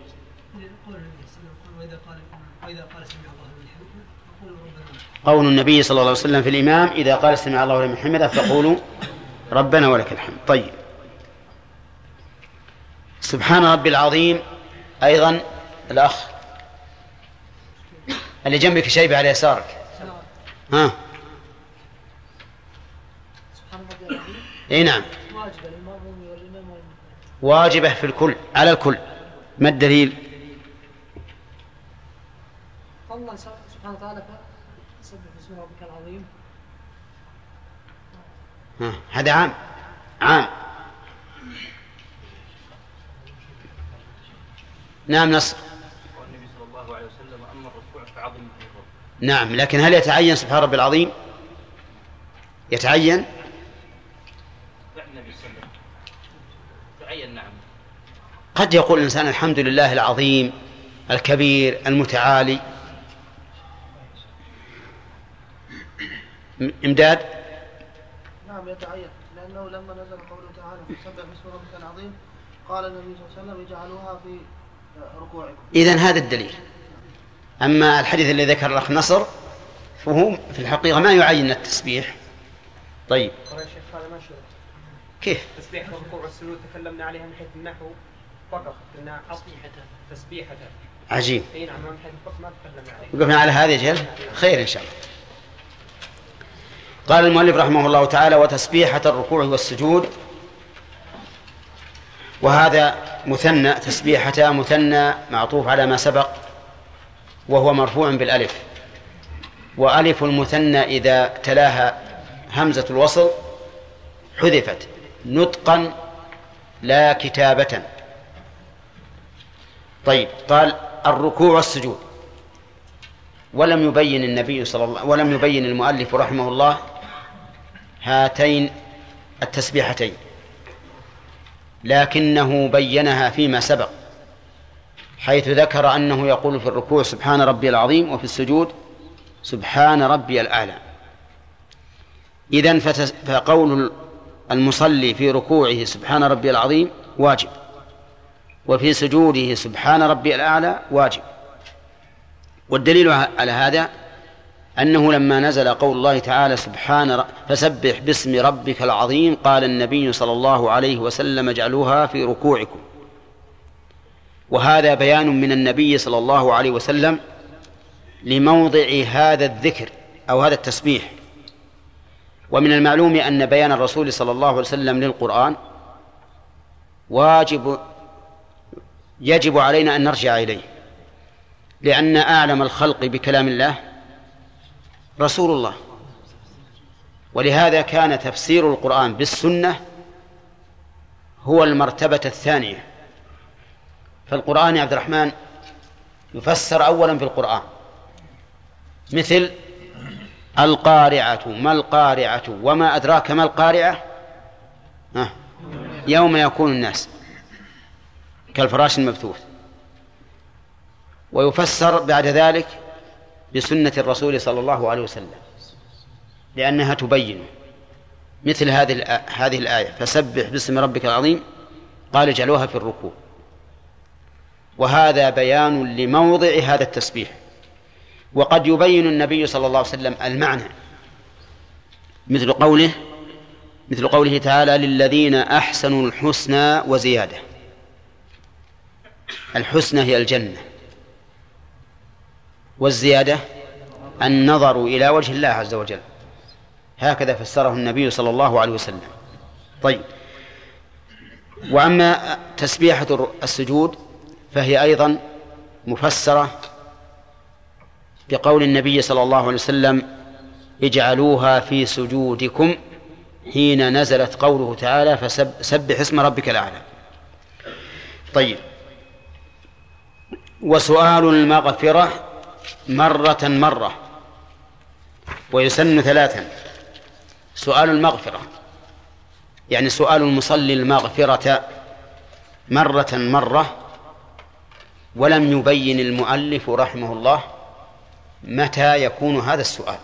قول النبي صلى الله عليه وسلم في الإمام: إذا قال سمع الله لمن حمده فقولوا ربنا ولك الحمد. طيب، سبحان ربي العظيم. أيضا الأخ اللي جنبك شيبة على يسارك. ها؟ اي نعم، واجبة في الكل على الكل. ما الدليل؟ الله سبحانه وتعالى سبح باسم ربك العظيم. ها، هذا عام عام نعم نصر. والنبي صلى الله عليه وسلم أما الركوع فعظم الركوع. نعم، لكن هل يتعين سبحان ربي العظيم؟ يتعين؟ فعل النبي صلى الله عليه وسلم تعين. نعم. قد يقول الإنسان الحمد لله العظيم الكبير المتعالي. إمداد؟ نعم يتعين، لأنه لما نزل قوله تعالى فسبح باسم ربك العظيم قال النبي صلى الله عليه وسلم اجعلوها في ركوعكم. إذن هذا الدليل. أما الحديث الذي ذكر الأخ نصر فهو في الحقيقة ما يعين التسبيح. طيب يا شيخ هذا ما شرط. كيف؟ تسبيح الركوع والسجود تكلمنا عليها من حيث النحو فقط، قلنا تسبيحة تسبيحة. عجيب. اي نعم، من حيث الفقه ما تكلمنا عليه. وقفنا على هذه جل خير إن شاء الله. قال المؤلف رحمه الله تعالى: وتسبيحة الركوع والسجود. وهذا مثنى، تسبيحة مثنى معطوف على ما سبق وهو مرفوع بالألف، وألف المثنى إذا تلاها همزة الوصل حذفت نطقا لا كتابة. طيب، قال الركوع والسجود، ولم يبين النبي صلى الله ولم يبين المؤلف رحمه الله هاتين التسبيحتين، لكنه بينها فيما سبق، حيث ذكر أنه يقول في الركوع سبحان ربي العظيم وفي السجود سبحان ربي الأعلى. إذن فقول المصلي في ركوعه سبحان ربي العظيم واجب، وفي سجوده سبحان ربي الأعلى واجب. والدليل على هذا أنه لما نزل قول الله تعالى سبحان ر... فسبح باسم ربك العظيم قال النبي صلى الله عليه وسلم اجعلوها في ركوعكم. وهذا بيان من النبي صلى الله عليه وسلم لموضع هذا الذكر أو هذا التسبيح. ومن المعلوم أن بيان الرسول صلى الله عليه وسلم للقرآن واجب يجب علينا أن نرجع إليه، لأن أعلم الخلق بكلام الله رسول الله، ولهذا كان تفسير القرآن بالسنة هو المرتبة الثانية. فالقرآن يا عبد الرحمن يفسر أولا بالقرآن، مثل القارعة ما القارعة وما أدراك ما القارعة آه. يوم يكون الناس كالفراش المبثوث. ويفسر بعد ذلك بسنة الرسول صلى الله عليه وسلم لأنها تبين، مثل هذه هذه الآية فسبح باسم ربك العظيم قال اجعلوها في الركوع. وهذا بيان لموضع هذا التسبيح. وقد يبين النبي صلى الله عليه وسلم المعنى، مثل قوله مثل قوله تعالى للذين أحسنوا الحسنى وزيادة. الحسنى هي الجنة، والزيادة النظر إلى وجه الله عز وجل. هكذا فسره النبي صلى الله عليه وسلم. طيب، وأما تسبيحة السجود فهي أيضا مفسرة بقول النبي صلى الله عليه وسلم اجعلوها في سجودكم حين نزلت قوله تعالى فسبح اسم ربك الأعلى. طيب، وسؤال المغفرة مرة مرة ويسن ثلاثا. سؤال المغفرة يعني سؤال المصلي المغفرة مرة مرة، ولم يبين المؤلف رحمه الله متى يكون هذا السؤال،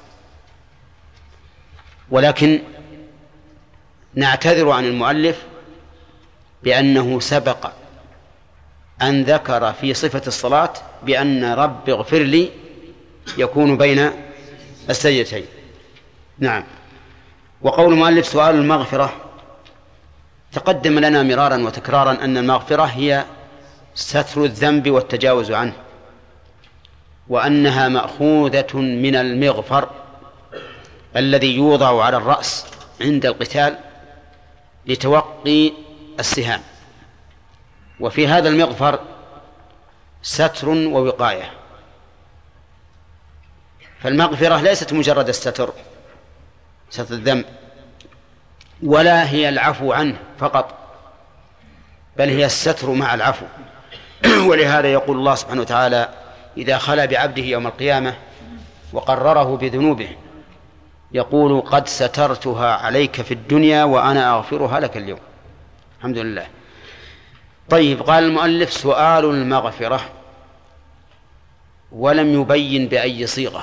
ولكن نعتذر عن المؤلف بأنه سبق أن ذكر في صفة الصلاة بأن رب اغفر لي يكون بين السجدتين. نعم. وقول المؤلف سؤال المغفرة تقدم لنا مرارا وتكرارا أن المغفرة هي ستر الذنب والتجاوز عنه، وأنها مأخوذة من المغفر الذي يوضع على الرأس عند القتال لتوقي السهام. وفي هذا المغفر ستر ووقاية. فالمغفرة ليست مجرد الستر ستر الذنب، ولا هي العفو عنه فقط، بل هي الستر مع العفو. ولهذا يقول الله سبحانه وتعالى إذا خلا بعبده يوم القيامة وقرره بذنوبه يقول قد سترتها عليك في الدنيا وأنا أغفرها لك اليوم. الحمد لله. طيب، قال المؤلف سؤال المغفرة ولم يبين بأي صيغة،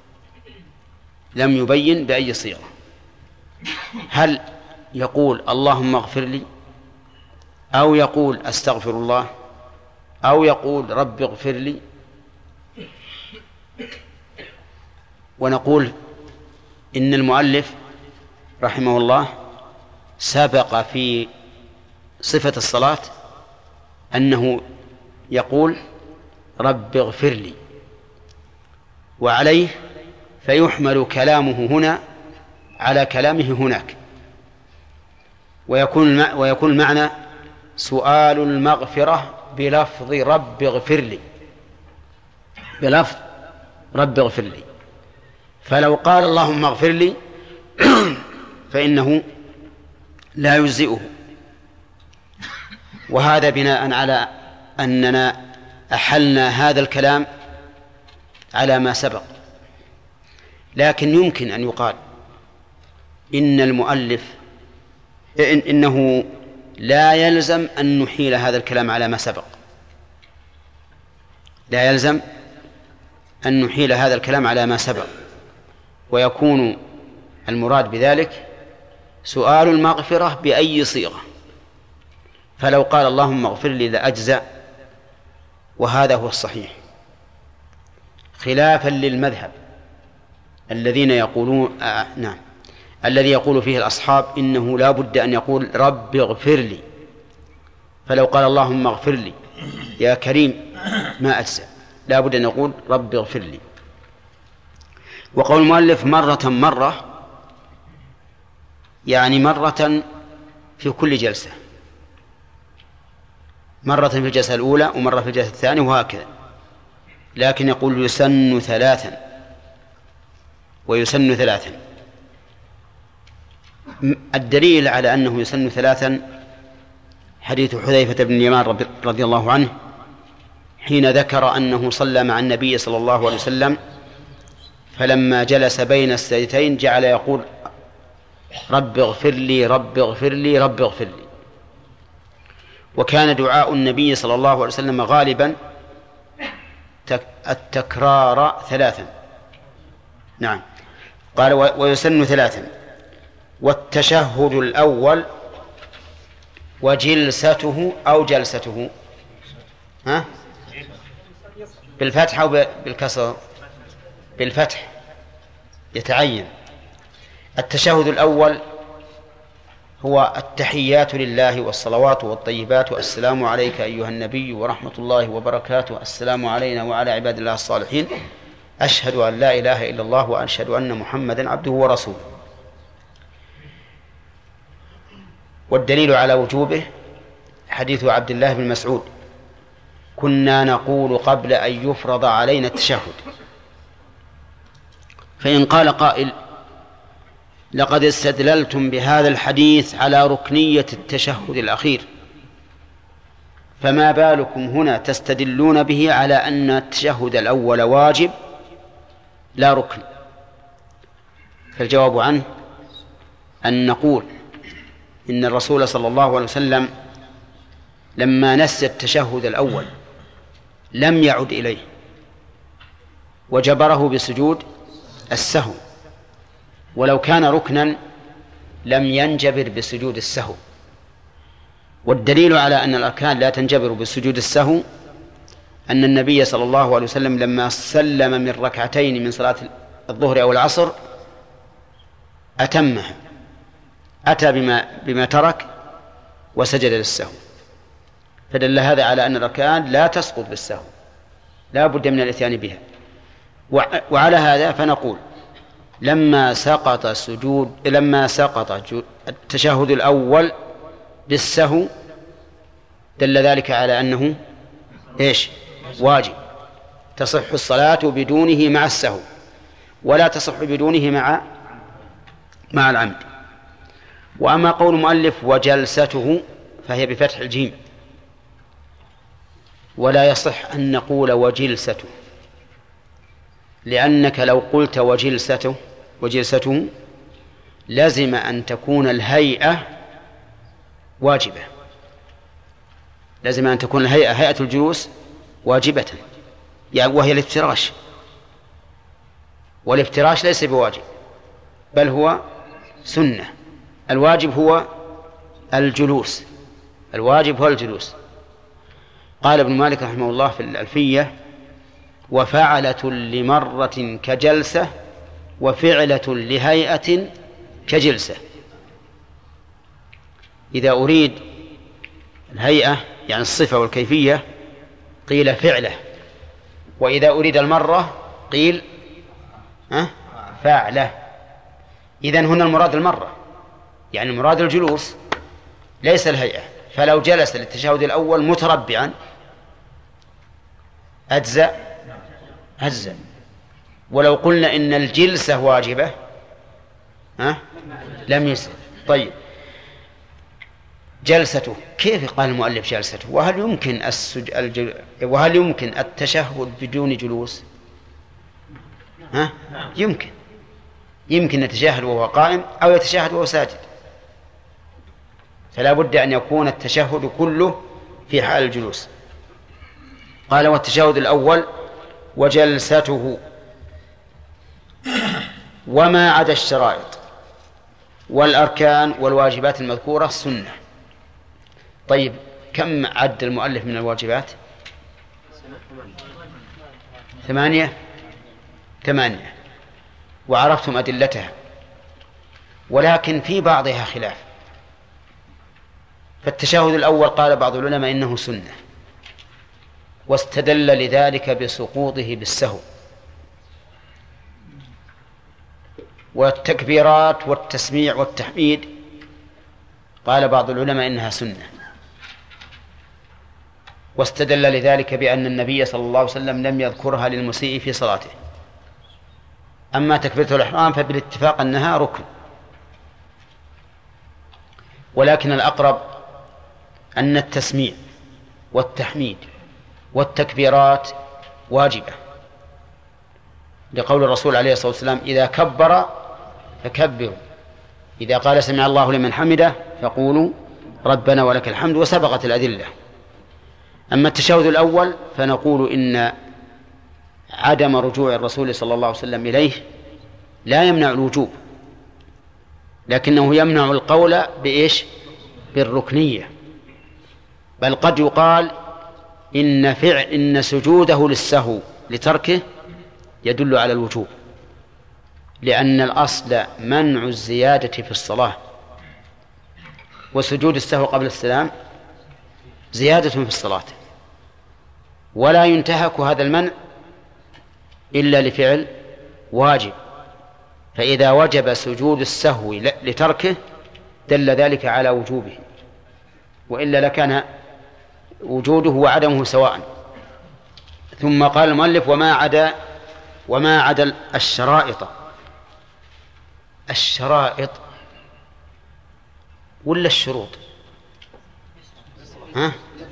لم يبين بأي صيغة. هل يقول اللهم اغفر لي، أو يقول أستغفر الله، أو يقول رب اغفر لي؟ ونقول إن المؤلف رحمه الله سبق في صفة الصلاة أنه يقول رب اغفر لي، وعليه فيحمل كلامه هنا على كلامه هناك، ويكون ويكون المعنى سؤال المغفرة بلفظ رب اغفر لي، بلفظ رب اغفر لي. فلو قال اللهم اغفر لي فإنه لا يجزئه، وهذا بناء على أننا أحلنا هذا الكلام على ما سبق. لكن يمكن أن يقال إن المؤلف إن إنه لا يلزم أن نحيل هذا الكلام على ما سبق، لا يلزم أن نحيل هذا الكلام على ما سبق، ويكون المراد بذلك سؤال المغفرة بأي صيغة. فلو قال اللهم اغفر لي لأجزأ، وهذا هو الصحيح، خلافا للمذهب الذين يقولون آه نعم الذي يقول فيه الأصحاب إنه لا بد أن يقول رب اغفر لي. فلو قال اللهم اغفر لي يا كريم ما أجزأ، لا بد أن يقول رب اغفر لي. وقول المؤلف مرة مرة يعني مرة في كل جلسة، مرة في الجلسة الأولى ومرة في الجلسة الثانية وهكذا. لكن يقول يسن ثلاثا ويسن ثلاثا. الدليل على أنه يسن ثلاثا حديث حذيفة بن اليمان رضي الله عنه حين ذكر أنه صلى مع النبي صلى الله عليه وسلم، فلما جلس بين السجدتين جعل يقول رب اغفر لي رب اغفر لي رب اغفر لي. وكان دعاء النبي صلى الله عليه وسلم غالبا التكرار ثلاثا. نعم، قال ويسن ثلاثا. والتشهد الأول وجلسته أو جلسته، ها؟ بالفتح أو بالكسر؟ بالفتح يتعين. التشهد الأول هو التحيات لله والصلوات والطيبات، والسلام عليك أيها النبي ورحمة الله وبركاته، السلام علينا وعلى عباد الله الصالحين، أشهد أن لا إله إلا الله وأشهد أن محمدا عبده ورسوله. والدليل على وجوبه حديث عبد الله بن مسعود كنا نقول قبل أن يفرض علينا التشهد. فإن قال قائل لقد استدللتم بهذا الحديث على ركنية التشهد الأخير، فما بالكم هنا تستدلون به على أن التشهد الأول واجب لا ركن؟ فالجواب عنه أن نقول إن الرسول صلى الله عليه وسلم لما نسي التشهد الأول لم يعد إليه وجبره بسجود السهو، ولو كان ركنا لم ينجبر بسجود السهو. والدليل على أن الأركان لا تنجبر بسجود السهو أن النبي صلى الله عليه وسلم لما سلم من ركعتين من صلاة الظهر أو العصر أتمها، أتى بما, بما ترك وسجد للسهو، فدل هذا على أن الأركان لا تسقط بالسهو، لا بد من الإتيان بها. وعلى هذا فنقول لما سقط السجود لما سقط التشهد الأول بالسهو دل ذلك على أنه إيش؟ واجب، تصح الصلاة بدونه مع السهو، ولا تصح بدونه مع مع العمد. وأما قول المؤلف وجلسته فهي بفتح الجيم، ولا يصح أن نقول وجلسته، لأنك لو قلت وجلسته وجلسته لازم أن تكون الهيئة واجبة، لازم أن تكون الهيئة هيئة الجلوس واجبة، يعني وهي الافتراش، والافتراش ليس بواجب بل هو سنة. الواجب هو الجلوس، الواجب هو الجلوس. قال ابن مالك رحمه الله في الألفية: وفعلة لمرة كجلسة وفعلة لهيئة كجلسة. إذا أريد الهيئة يعني الصفة والكيفية قيل فعلة، وإذا أريد المرة قيل أه؟ فعلة. إذن هنا المراد المرة، يعني المراد الجلوس ليس الهيئة. فلو جلس للتشهد الأول متربعا أجزأ أجزأ. ولو قلنا إن الجلسة واجبة أه؟ لم يسر. طيب، جلسته، كيف قال المؤلف جلسته؟ وهل يمكن السج... الجل... وهل يمكن التشهد بدون جلوس؟ ها؟ يمكن يمكن يتشهد وهو قائم أو يتشهد وهو ساجد، فلا بد أن يكون التشهد كله في حال الجلوس. قال: والتشهد الأول وجلسته وما عدا الشرائط والأركان والواجبات المذكورة سنة. طيب، كم عد المؤلف من الواجبات؟ ثمانية ثمانية وعرفتم أدلتها، ولكن في بعضها خلاف. فالتشهد الأول قال بعض العلماء إنه سنة، واستدل لذلك بسقوطه بالسهو. والتكبيرات والتسميع والتحميد قال بعض العلماء إنها سنة، واستدل لذلك بأن النبي صلى الله عليه وسلم لم يذكرها للمسيء في صلاته. أما تكبيرة الإحرام فبالاتفاق أنها ركن، ولكن الأقرب أن التسميع والتحميد والتكبيرات واجبة، لقول الرسول عليه الصلاة والسلام: إذا كبر فكبروا، إذا قال سمع الله لمن حمده فقولوا ربنا ولك الحمد، وسبقت الأدلة. أما التشهد الأول فنقول إن عدم رجوع الرسول صلى الله عليه وسلم إليه لا يمنع الوجوب، لكنه يمنع القول بإيش؟ بالركنية. بل قد يقال إن فعل إن سجوده للسهو لتركه يدل على الوجوب، لأن الأصل منع الزيادة في الصلاة، وسجود السهو قبل السلام زيادة في الصلاة، ولا ينتهك هذا المنع إلا لفعل واجب. فإذا وجب سجود السهو لتركه دل ذلك على وجوبه، وإلا لكان وجوده وعدمه سواء. ثم قال المؤلف: وما عدا وما عدا الشرائط. الشرائط ولا الشروط؟ ها؟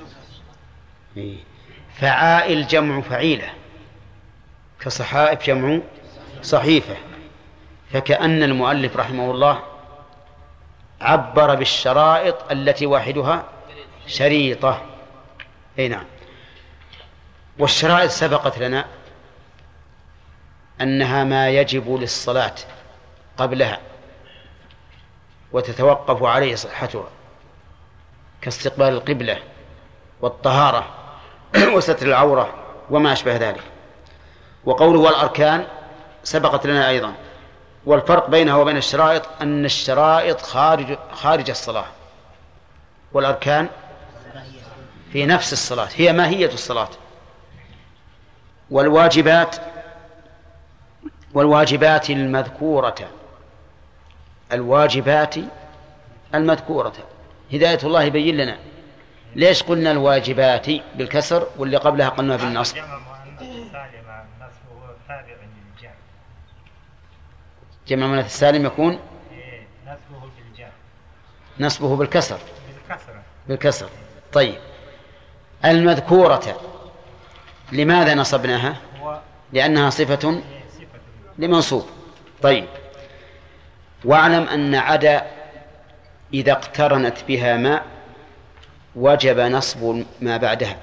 فعائل جمع فعيلة، كصحائف جمع صحيفة. فكأن المؤلف رحمه الله عبر بالشرائط التي واحدها شريطة. أي نعم. والشرائط سبقت لنا أنها ما يجب للصلاة قبلها وتتوقف عليه صحتها، كاستقبال القبلة والطهارة وستر العورة وما أشبه ذلك. وقوله والأركان سبقت لنا أيضا. والفرق بينها وبين الشرائط أن الشرائط خارج خارج الصلاة، والأركان في نفس الصلاة، هي ماهية الصلاة. والواجبات والواجبات المذكورة الواجبات المذكورة هداية الله يبين لنا ليش قلنا الواجبات بالكسر واللي قبلها قلنا بالنصب. جمع مؤنث السالم يكون نصبه بالكسر بالكسر. طيب، المذكورة لماذا نصبناها؟ لأنها صفة لمنصوب. طيب، واعلم أن عدا إذا اقترنت بها ماء وجب نصب ما بعدها،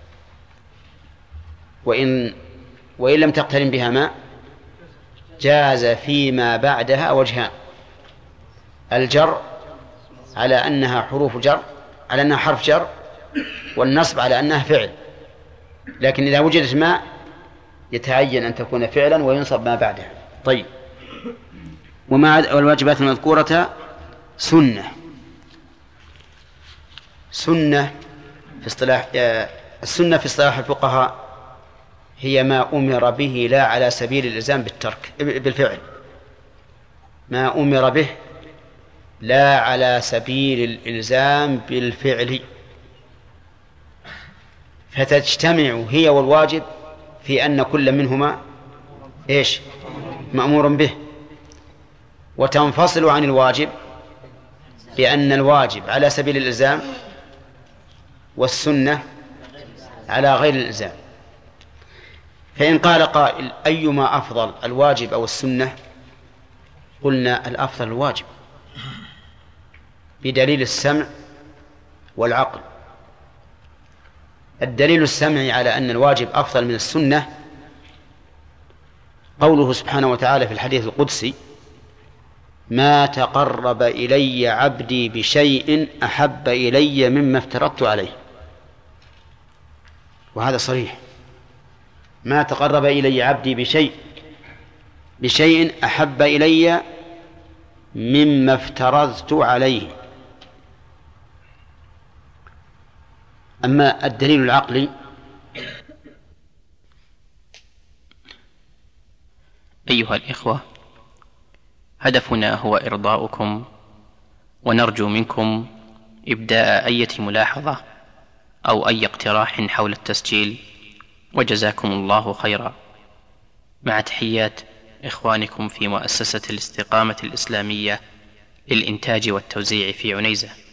وإن وإن لم تقترن بها ماء جاز فيما بعدها وجهان: الجر على أنها حروف جر، على أنها حرف جر، والنصب على أنها فعل. لكن إذا وجدت ماء يتعين أن تكون فعلا وينصب ما بعدها. طيب، وما والواجبات المذكورة سنة. سنة في اصطلاح السنة في اصطلاح الفقهاء هي ما أمر به لا على سبيل الإلزام بالترك بالفعل، ما أمر به لا على سبيل الإلزام بالفعل، فتجتمع هي والواجب في أن كل منهما إيش؟ مأمور به، وتنفصل عن الواجب بأن الواجب على سبيل الإلزام والسنة على غير الإلزام. فإن قال قائل: أيما أفضل، الواجب أو السنة؟ قلنا الأفضل الواجب بدليل السمع والعقل. الدليل السمعي على أن الواجب أفضل من السنة قوله سبحانه وتعالى في الحديث القدسي: ما تقرب إلي عبدي بشيء أحب إلي مما افترضت عليه. وهذا صريح: ما تقرب إلي عبدي بشيء بشيء أحب إلي مما افترضت عليه. أما الدليل العقلي: أيها الإخوة، هدفنا هو إرضاؤكم، ونرجو منكم إبداء أي ملاحظة أو أي اقتراح حول التسجيل، وجزاكم الله خيرا. مع تحيات إخوانكم في مؤسسة الاستقامة الإسلامية للإنتاج والتوزيع في عنيزة.